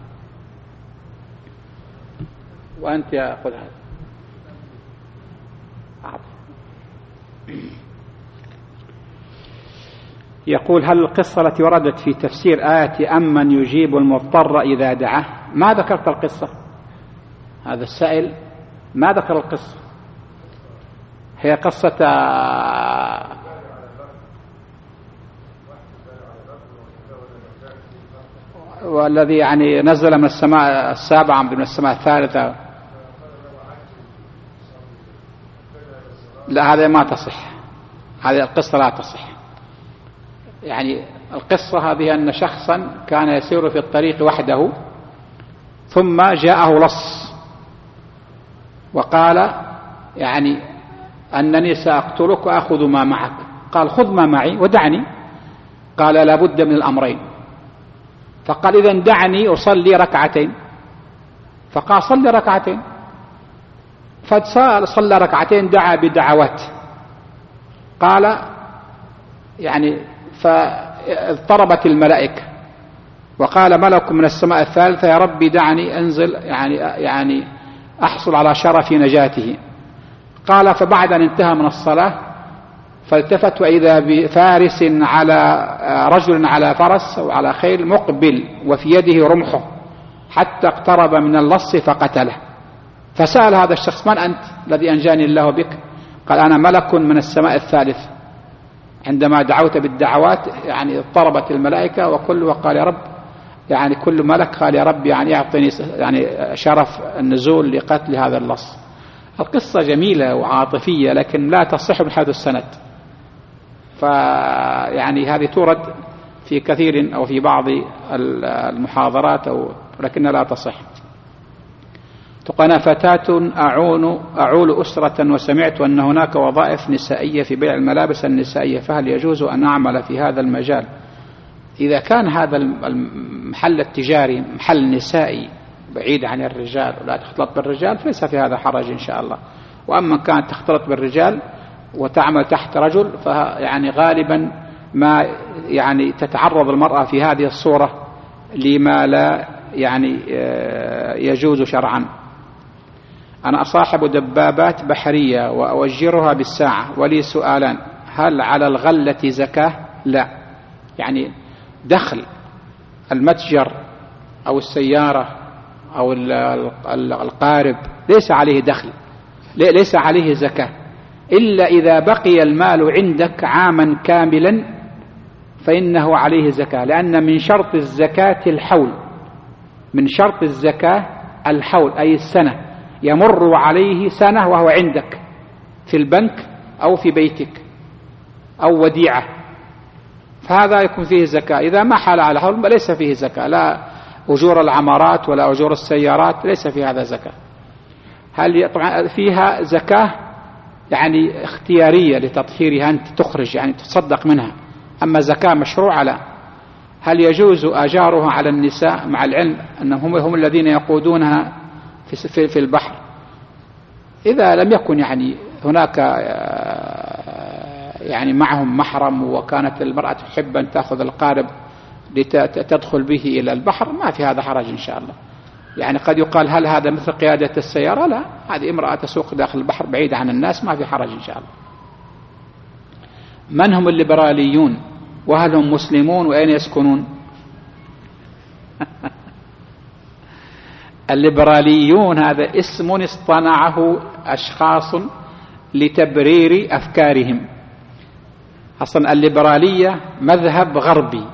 وأنت يا خذ هذا. يقول هل القصة التي وردت في تفسير آية أمن يجيب المضطر إذا دعاه؟ ما ذكرت القصة. هذا السائل ما ذكر القصة. هي قصة والذي يعني نزل من السماء السابعة من السماء الثالثة. لا هذا ما تصح، هذه القصة لا تصح. يعني القصة هذه أن شخصا كان يسير في الطريق وحده ثم جاءه لص وقال يعني أنني سأقتلك وأخذ ما معك. قال خذ ما معي ودعني. قال لا بد من الأمرين. فقال إذن دعني أصلي ركعتين. فقال صلي ركعتين. فصلى ركعتين، دعا بدعوات قال يعني فاضطربت الملائكة وقال ملك من السماء الثالثة يا ربي دعني أنزل يعني أحصل على شرف نجاته. قال فبعد أن انتهى من الصلاة فالتفت وإذا بفارس على رجل على فرس أو على خيل مقبل وفي يده رمحه حتى اقترب من اللص فقتله. فسأل هذا الشخص من أنت الذي أنجاني الله بك؟ قال أنا ملك من السماء الثالث. عندما دعوت بالدعوات يعني اضطربت الملائكة وقال يا رب يعني كل ملك قال يا رب يعني يعطيني يعني شرف النزول لقتل هذا اللص. القصة جميلة وعاطفية لكن لا تصح من حيث السند، فيعني هذه تورد في كثير أو في بعض المحاضرات ولكنها لا تصح. أنا فتاة أعول أسرة وسمعت أن هناك وظائف نسائية في بيع الملابس النسائية، فهل يجوز أن أعمل في هذا المجال؟ إذا كان هذا المحل التجاري محل نسائي بعيد عن الرجال ولا تختلط بالرجال فليس في هذا حرج إن شاء الله. وأما كانت تختلط بالرجال وتعمل تحت رجل فيعني غالبا ما يعني تتعرض المرأة في هذه الصورة لما لا يعني يجوز شرعا. أنا أصاحب دبابات بحرية وأؤجرها بالساعة ولي سؤالان: هل على الغلة زكاة؟ لا، يعني دخل المتجر أو السيارة أو القارب ليس عليه دخل، ليس عليه زكاة إلا إذا بقي المال عندك عاما كاملا فإنه عليه زكاة، لأن من شرط الزكاة الحول، من شرط الزكاة الحول أي السنة، يمر عليه سنة وهو عندك في البنك أو في بيتك أو وديعة، فهذا يكون فيه زكاة. إذا ما حال على حول ليس فيه زكاة، لا أجور العمارات ولا أجور السيارات ليس في هذا زكاة. هل طبعا فيها زكاة يعني اختيارية لتطهيرها، أنت تخرج يعني تصدق منها، أما زكاة مشروعة لا. هل يجوز أجارها على النساء مع العلم أنهم هم الذين يقودونها في البحر؟ إذا لم يكن يعني هناك يعني معهم محرم وكانت المرأة تحب أن تأخذ القارب لتدخل به إلى البحر ما في هذا حرج إن شاء الله. يعني قد يقال هل هذا مثل قيادة السيارة؟ لا، هذه امرأة تسوق داخل البحر بعيدة عن الناس ما في حرج إن شاء الله. من هم الليبراليون وهل هم مسلمون وأين يسكنون؟ الليبراليون هذا اسم اصطنعه أشخاص لتبرير أفكارهم. أصلا الليبرالية مذهب غربي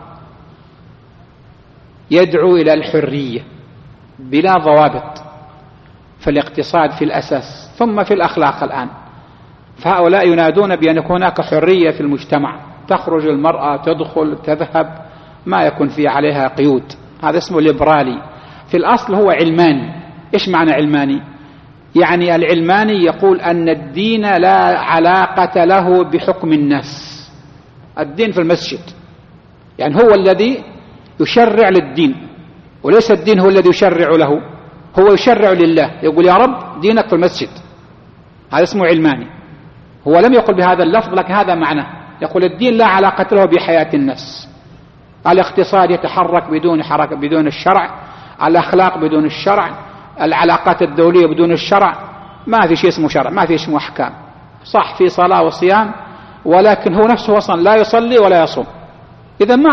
يدعو إلى الحرية بلا ضوابط في الاقتصاد في الأساس ثم في الأخلاق الآن. فهؤلاء ينادون بأن يكون هناك حرية في المجتمع، تخرج المرأة تدخل تذهب ما يكون في عليها قيود، هذا اسمه ليبرالي. في الأصل هو علماني. إيش معنى علماني؟ يعني العلماني يقول أن الدين لا علاقة له بحكم الناس، الدين في المسجد، يعني هو الذي يشرع للدين وليس الدين هو الذي يشرع له، هو يشرع لله، يقول يا رب دينك في المسجد، هذا اسمه علماني. هو لم يقل بهذا اللفظ لكن هذا معناه، يقول الدين لا علاقة له بحياة الناس، الاقتصاد يتحرك بدون حركة بدون الشرع، الأخلاق بدون الشرع، العلاقات الدولية بدون الشرع، ما في شيء اسمه شرع، ما في شيء اسمه أحكام. صح في صلاة وصيام ولكن هو نفسه أصلا لا يصلي ولا يصوم. إذا ما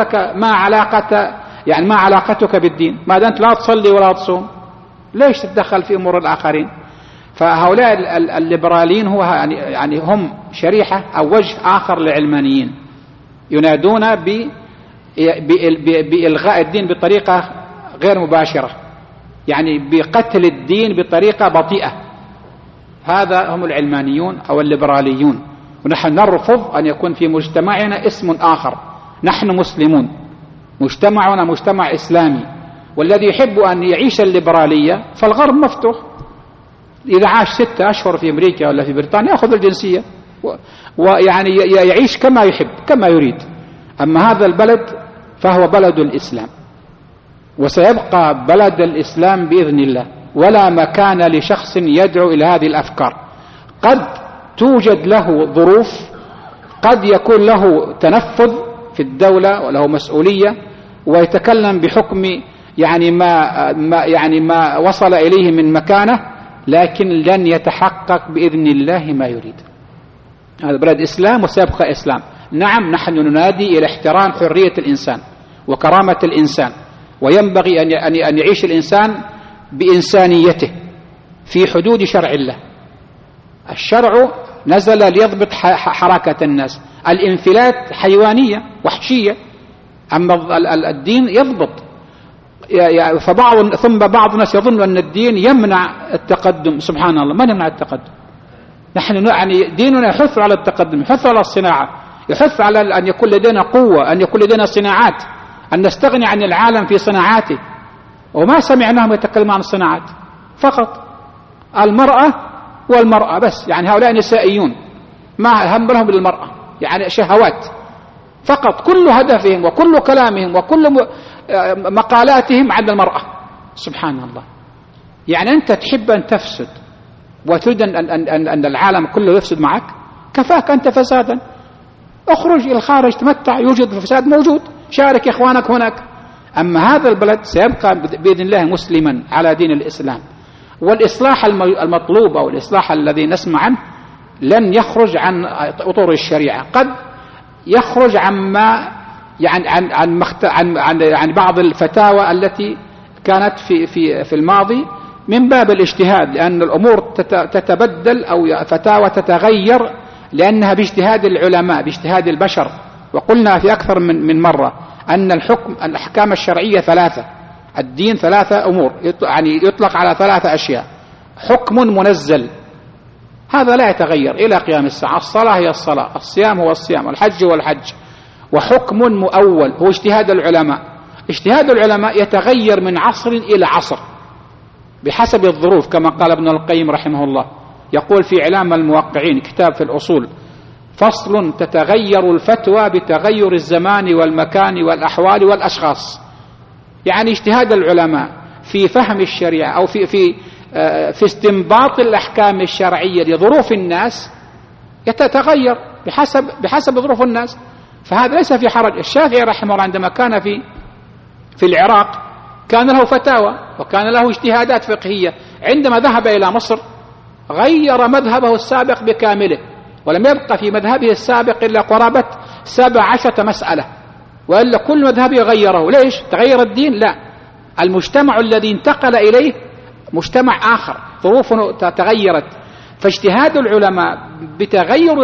علاقتك بالدين ما دام لا تصلي ولا تصوم، ليش تتدخل في أمور الآخرين؟ فهؤلاء الليبراليين هو يعني هم شريحة أو وجه آخر للعلمانيين، ينادون بإلغاء الدين بطريقة غير مباشرة، يعني بقتل الدين بطريقة بطيئة. هذا هم العلمانيون أو الليبراليون. ونحن نرفض أن يكون في مجتمعنا اسم آخر. نحن مسلمون، مجتمعنا مجتمع إسلامي، والذي يحب أن يعيش الليبرالية فالغرب مفتوح، إذا عاش 6 أشهر في أمريكا ولا في بريطانيا يأخذ الجنسية ويعني يعيش كما يحب كما يريد. أما هذا البلد فهو بلد الإسلام وسيبقى بلد الإسلام بإذن الله، ولا مكان لشخص يدعو إلى هذه الأفكار. قد توجد له ظروف قد يكون له تنفذ في الدولة وله مسؤولية ويتكلم بحكم يعني ما وصل إليه من مكانة، لكن لن يتحقق بإذن الله ما يريد. هذا بلد إسلام وسيبقى إسلام. نعم، نحن ننادي إلى احترام حرية الإنسان وكرامة الإنسان، وينبغي أن يعيش الإنسان بإنسانيته في حدود شرع الله. الشرع نزل ليضبط حركة الناس، الانفلات حيوانية وحشية، أما الدين يضبط. ثم بعض الناس يظن أن الدين يمنع التقدم. سبحان الله، من يمنع التقدم؟ نحن ديننا يحث على التقدم، يحث على الصناعة، يحث على أن يكون لدينا قوة، أن يكون لدينا صناعات، أن نستغني عن العالم في صناعاته. وما سمعناهم يتكلمون عن الصناعات، فقط المرأة والمرأة بس. هؤلاء نسائيون، ما هم لهم بالمرأة، شهوات فقط. كل هدفهم وكل كلامهم وكل مقالاتهم عن المرأة. سبحان الله. أنت تحب أن تفسد وتريد أن العالم كله يفسد معك؟ كفاك أنت فسادا، اخرج إلى الخارج، تمتع، يوجد الفساد موجود، شارك إخوانك هناك. أما هذا البلد سيبقى بإذن الله مسلما على دين الإسلام. والإصلاح المطلوب أو الإصلاح الذي نسمع عنه لن يخرج عن أطر الشريعة، قد يخرج عما عن بعض الفتاوى التي كانت في الماضي من باب الاجتهاد، لأن الأمور تتبدل أو فتاوى تتغير لأنها باجتهاد العلماء، باجتهاد البشر. وقلنا في أكثر من مرة أن الأحكام الشرعية ثلاثة، الدين ثلاثة أمور، يطلق على ثلاثة أشياء. حكم منزل، هذا لا يتغير إلى قيام الساعة، الصلاة هي الصلاة، الصيام هو الصيام، الحج هو الحج. وحكم مؤول هو اجتهاد العلماء. اجتهاد العلماء يتغير من عصر إلى عصر بحسب الظروف، كما قال ابن القيم رحمه الله، يقول في إعلام الموقعين، كتاب في الأصول: فصل: تتغير الفتوى بتغير الزمان والمكان والأحوال والأشخاص. اجتهاد العلماء في فهم الشريعة أو في استنباط الأحكام الشرعية لظروف الناس يتغير بحسب ظروف الناس، فهذا ليس في حرج. الشافعي رحمه الله عندما كان في العراق كان له فتاوى وكان له اجتهادات فقهية. عندما ذهب إلى مصر غير مذهبه السابق بكامله، ولم يبقى في مذهبه السابق إلا قرابة 17 مسألة، وإلا كل مذهبه غيره. ليش؟ تغير الدين؟ لا، المجتمع الذي انتقل إليه مجتمع آخر، ظروفه تغيرت. فاجتهاد العلماء بتغير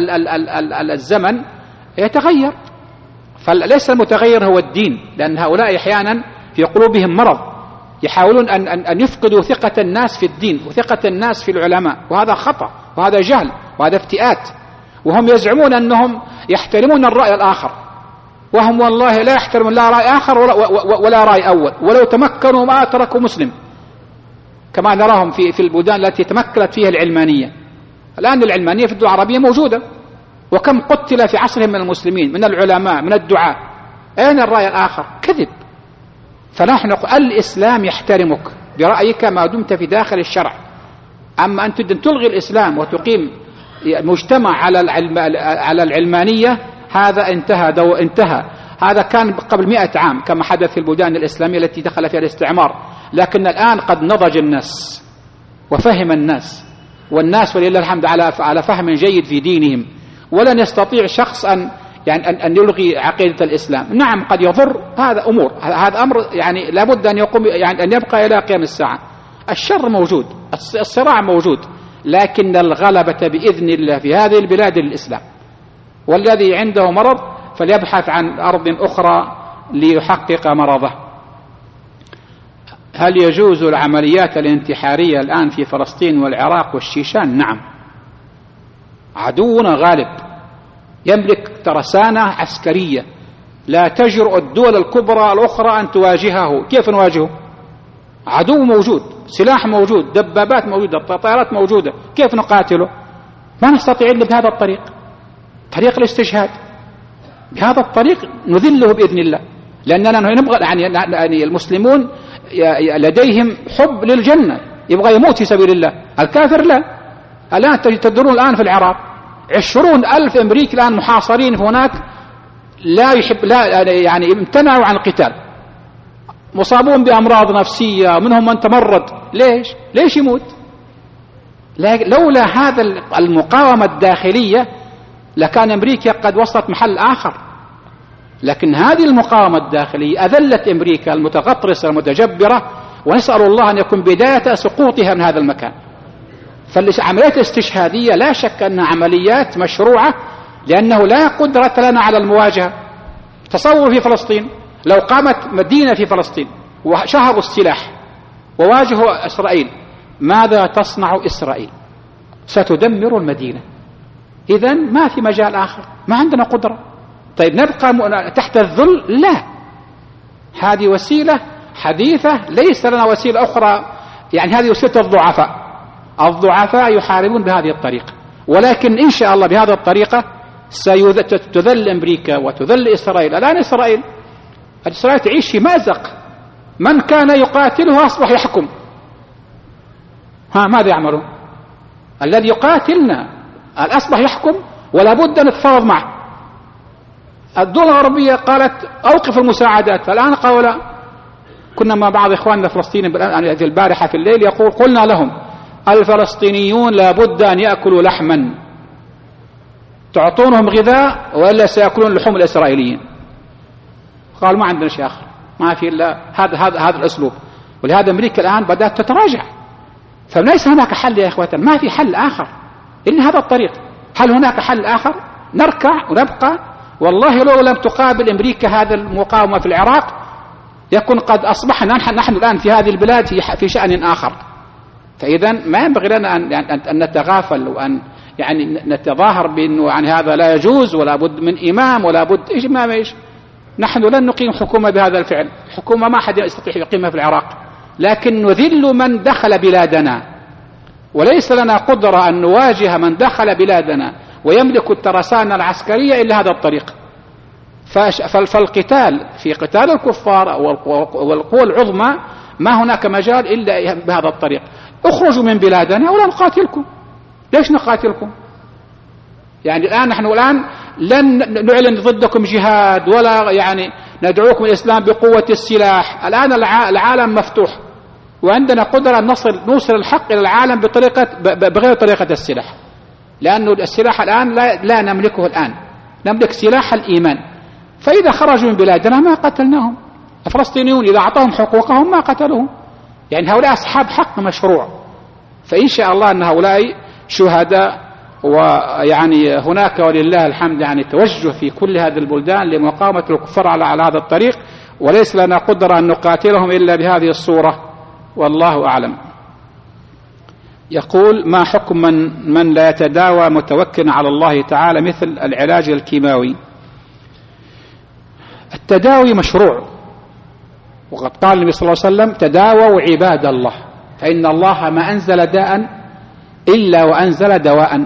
الزمن يتغير، فليس المتغير هو الدين، لأن هؤلاء أحيانا في قلوبهم مرض، يحاولون أن يفقدوا ثقة الناس في الدين وثقة الناس في العلماء، وهذا خطأ وهذا جهل وهذا افتئات. وهم يزعمون أنهم يحترمون الرأي الآخر، وهم والله لا يحترمون لا رأي آخر ولا رأي أول، ولو تمكنوا ما تركوا مسلم، كما نراهم في البلدان التي تمكنت فيها العلمانية. الآن العلمانية في الدول العربية موجودة، وكم قتل في عصرهم من المسلمين، من العلماء، من الدعاة. أين الرأي الآخر؟ كذب. فنحن الإسلام يحترمك برأيك ما دمت في داخل الشرع. أما أن تلغي الإسلام وتقيم مجتمع على العلمانية، هذا انتهى. هذا كان قبل 100 عام كما حدث في البلدان الإسلامية التي دخل فيها الاستعمار، لكن الآن قد نضج الناس وفهم الناس، والناس ولله الحمد على فهم جيد في دينهم، ولن يستطيع شخص أن يلغي عقيدة الإسلام. نعم قد يضر، هذا أمر لابد أن يقوم أن يبقى إلى قيام الساعة. الشر موجود، الصراع موجود، لكن الغلبة بإذن الله في هذه البلاد للإسلام. والذي عنده مرض فليبحث عن أرض أخرى ليحقق مرضه. هل يجوز العمليات الانتحارية الآن في فلسطين والعراق والشيشان؟ نعم. عدونا غالب يملك ترسانة عسكرية لا تجرؤ الدول الكبرى الأخرى أن تواجهه. كيف نواجهه؟ عدو موجود، سلاح موجود، دبابات موجودة، طائرات موجودة، كيف نقاتله؟ ما نستطيع إلا بهذا الطريق، طريق الاستشهاد. بهذا الطريق نذله بإذن الله، لأننا نبغى المسلمون لديهم حب للجنة، يبغى يموت في سبيل الله. الكافر لا. الآن تدرون الآن في العراق 20,000 أمريكي الآن محاصرين هناك، لا يعني امتنعوا عن القتال، مصابون بأمراض نفسية، منهم من تمرد. ليش يموت؟ لولا هذا المقاومة الداخلية لكان أمريكا قد وصلت محل آخر، لكن هذه المقاومة الداخلية أذلت أمريكا المتغطرسة المتجبرة، ونسأل الله أن يكون بداية سقوطها من هذا المكان. فالعمليات الاستشهادية لا شك أنها عمليات مشروعة، لأنه لا قدرة لنا على المواجهة. تصور في فلسطين لو قامت مدينة في فلسطين وشهروا السلاح وواجهوا إسرائيل، ماذا تصنع إسرائيل؟ ستدمر المدينة. إذن ما في مجال آخر، ما عندنا قدرة. طيب نبقى تحت الذل؟ لا، هذه وسيلة حديثة، ليس لنا وسيلة أخرى. يعني هذه وسيلة الضعفاء يحاربون بهذه الطريقة، ولكن إن شاء الله بهذه الطريقة ستذل أمريكا وتذل إسرائيل. الآن إسرائيل تعيش في مأزق، من كان يقاتله أصبح يحكم. ماذا يعملون؟ الذي يقاتلنا أصبح يحكم، ولا بد أن نتفاوض معه. الدول الغربية قالت أوقف المساعدات، فالآن قالوا كنا مع بعض إخواننا الفلسطينيين البارحة في الليل قلنا لهم الفلسطينيون لا بد أن يأكلوا لحما، تعطونهم غذاء وإلا سيأكلون لحوم الإسرائيليين. قالوا ما عندنا شيء آخر، ما في إلا هذا الأسلوب. ولهذا أمريكا الآن بدأت تتراجع. فليس هناك حل يا إخوة، ما في حل آخر إلا هذا الطريق. هل هناك حل آخر؟ نركع ونبقى؟ والله لو لم تقابل أمريكا هذا المقاومة في العراق يكون قد أصبحنا نحن الآن في هذه البلاد في شأن آخر. فإذا ما ينبغي لنا أن نتغافل وأن يعني نتظاهر بأنه يعني هذا لا يجوز ولا بد من إمام ولا بد إيش. نحن لن نقيم حكومة بهذا الفعل، حكومة ما أحد يستطيع يقيمها في العراق، لكن نذل من دخل بلادنا، وليس لنا قدرة أن نواجه من دخل بلادنا ويملك الترسانة العسكرية إلا هذا الطريق. فالقتال في قتال الكفار والقوى العظمى ما هناك مجال إلا بهذا الطريق. اخرجوا من بلادنا ولا نقاتلكم. ليش نقاتلكم؟ يعني نحن الآن لن نعلن ضدكم جهاد ولا يعني ندعوكم الإسلام بقوة السلاح. الآن العالم مفتوح، وعندنا قدرة نوصل الحق إلى العالم بغير طريقة السلاح، لأنه السلاح الآن لا نملكه الآن، نملك سلاح الإيمان. فإذا خرجوا من بلادنا ما قتلناهم. الفلسطينيون إذا أعطاهم حقوقهم ما قتلوهم، يعني هؤلاء أصحاب حق مشروع. فإن شاء الله أن هؤلاء شهداء، ويعني هناك ولله الحمد يعني توجه في كل هذه البلدان لمقاومة الكفار على هذا الطريق، وليس لنا قدرة أن نقاتلهم إلا بهذه الصورة، والله أعلم. يقول: ما حكم من لا يتداوى متوكلا على الله تعالى مثل العلاج الكيماوي؟ التداوي مشروع، وقد قال النبي صلى الله عليه وسلم: تداووا عباد الله، فإن الله ما أنزل داء إلا وأنزل دواء،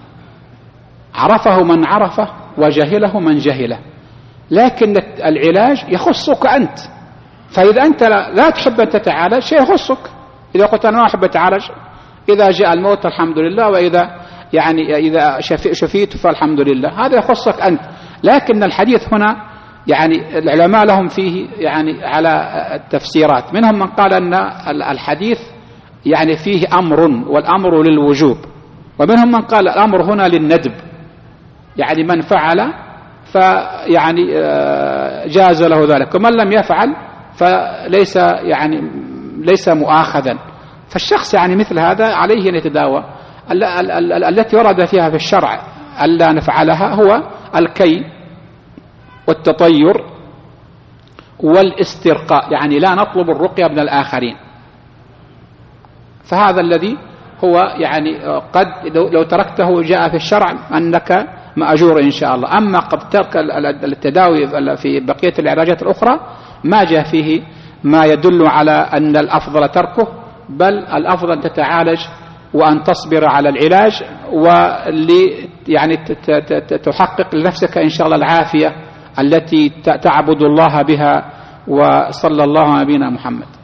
عرفه من عرفه وجهله من جهله. لكن العلاج يخصك أنت، فإذا أنت لا تحب أن تتعالج شيء يخصك. إذا قلت أنا ما أحب أتعالج، إذا جاء الموت الحمد لله، وإذا إذا شفيت فالحمد لله، هذا يخصك أنت. لكن الحديث هنا يعني العلماء لهم فيه يعني على التفسيرات، منهم من قال أن الحديث يعني فيه أمر، والأمر للوجوب، ومنهم من قال الأمر هنا للندب، يعني من فعل فيعني جاز له ذلك، ومن لم يفعل فليس يعني ليس مؤاخذا. فالشخص يعني مثل هذا عليه أن يتداوى. التي ورد فيها في الشرع ألا نفعلها هو الكي والتطير والاسترقاء، يعني لا نطلب الرقية من الآخرين. فهذا الذي هو يعني قد لو تركته جاء في الشرع أنك مأجور إن شاء الله. أما قد ترك التداوي في بقية العلاجات الأخرى ما جاء فيه ما يدل على أن الأفضل تركه، بل الأفضل تتعالج وأن تصبر على العلاج، يعني تحقق لنفسك إن شاء الله العافية التي تعبد الله بها. وصلى الله على نبينا محمد.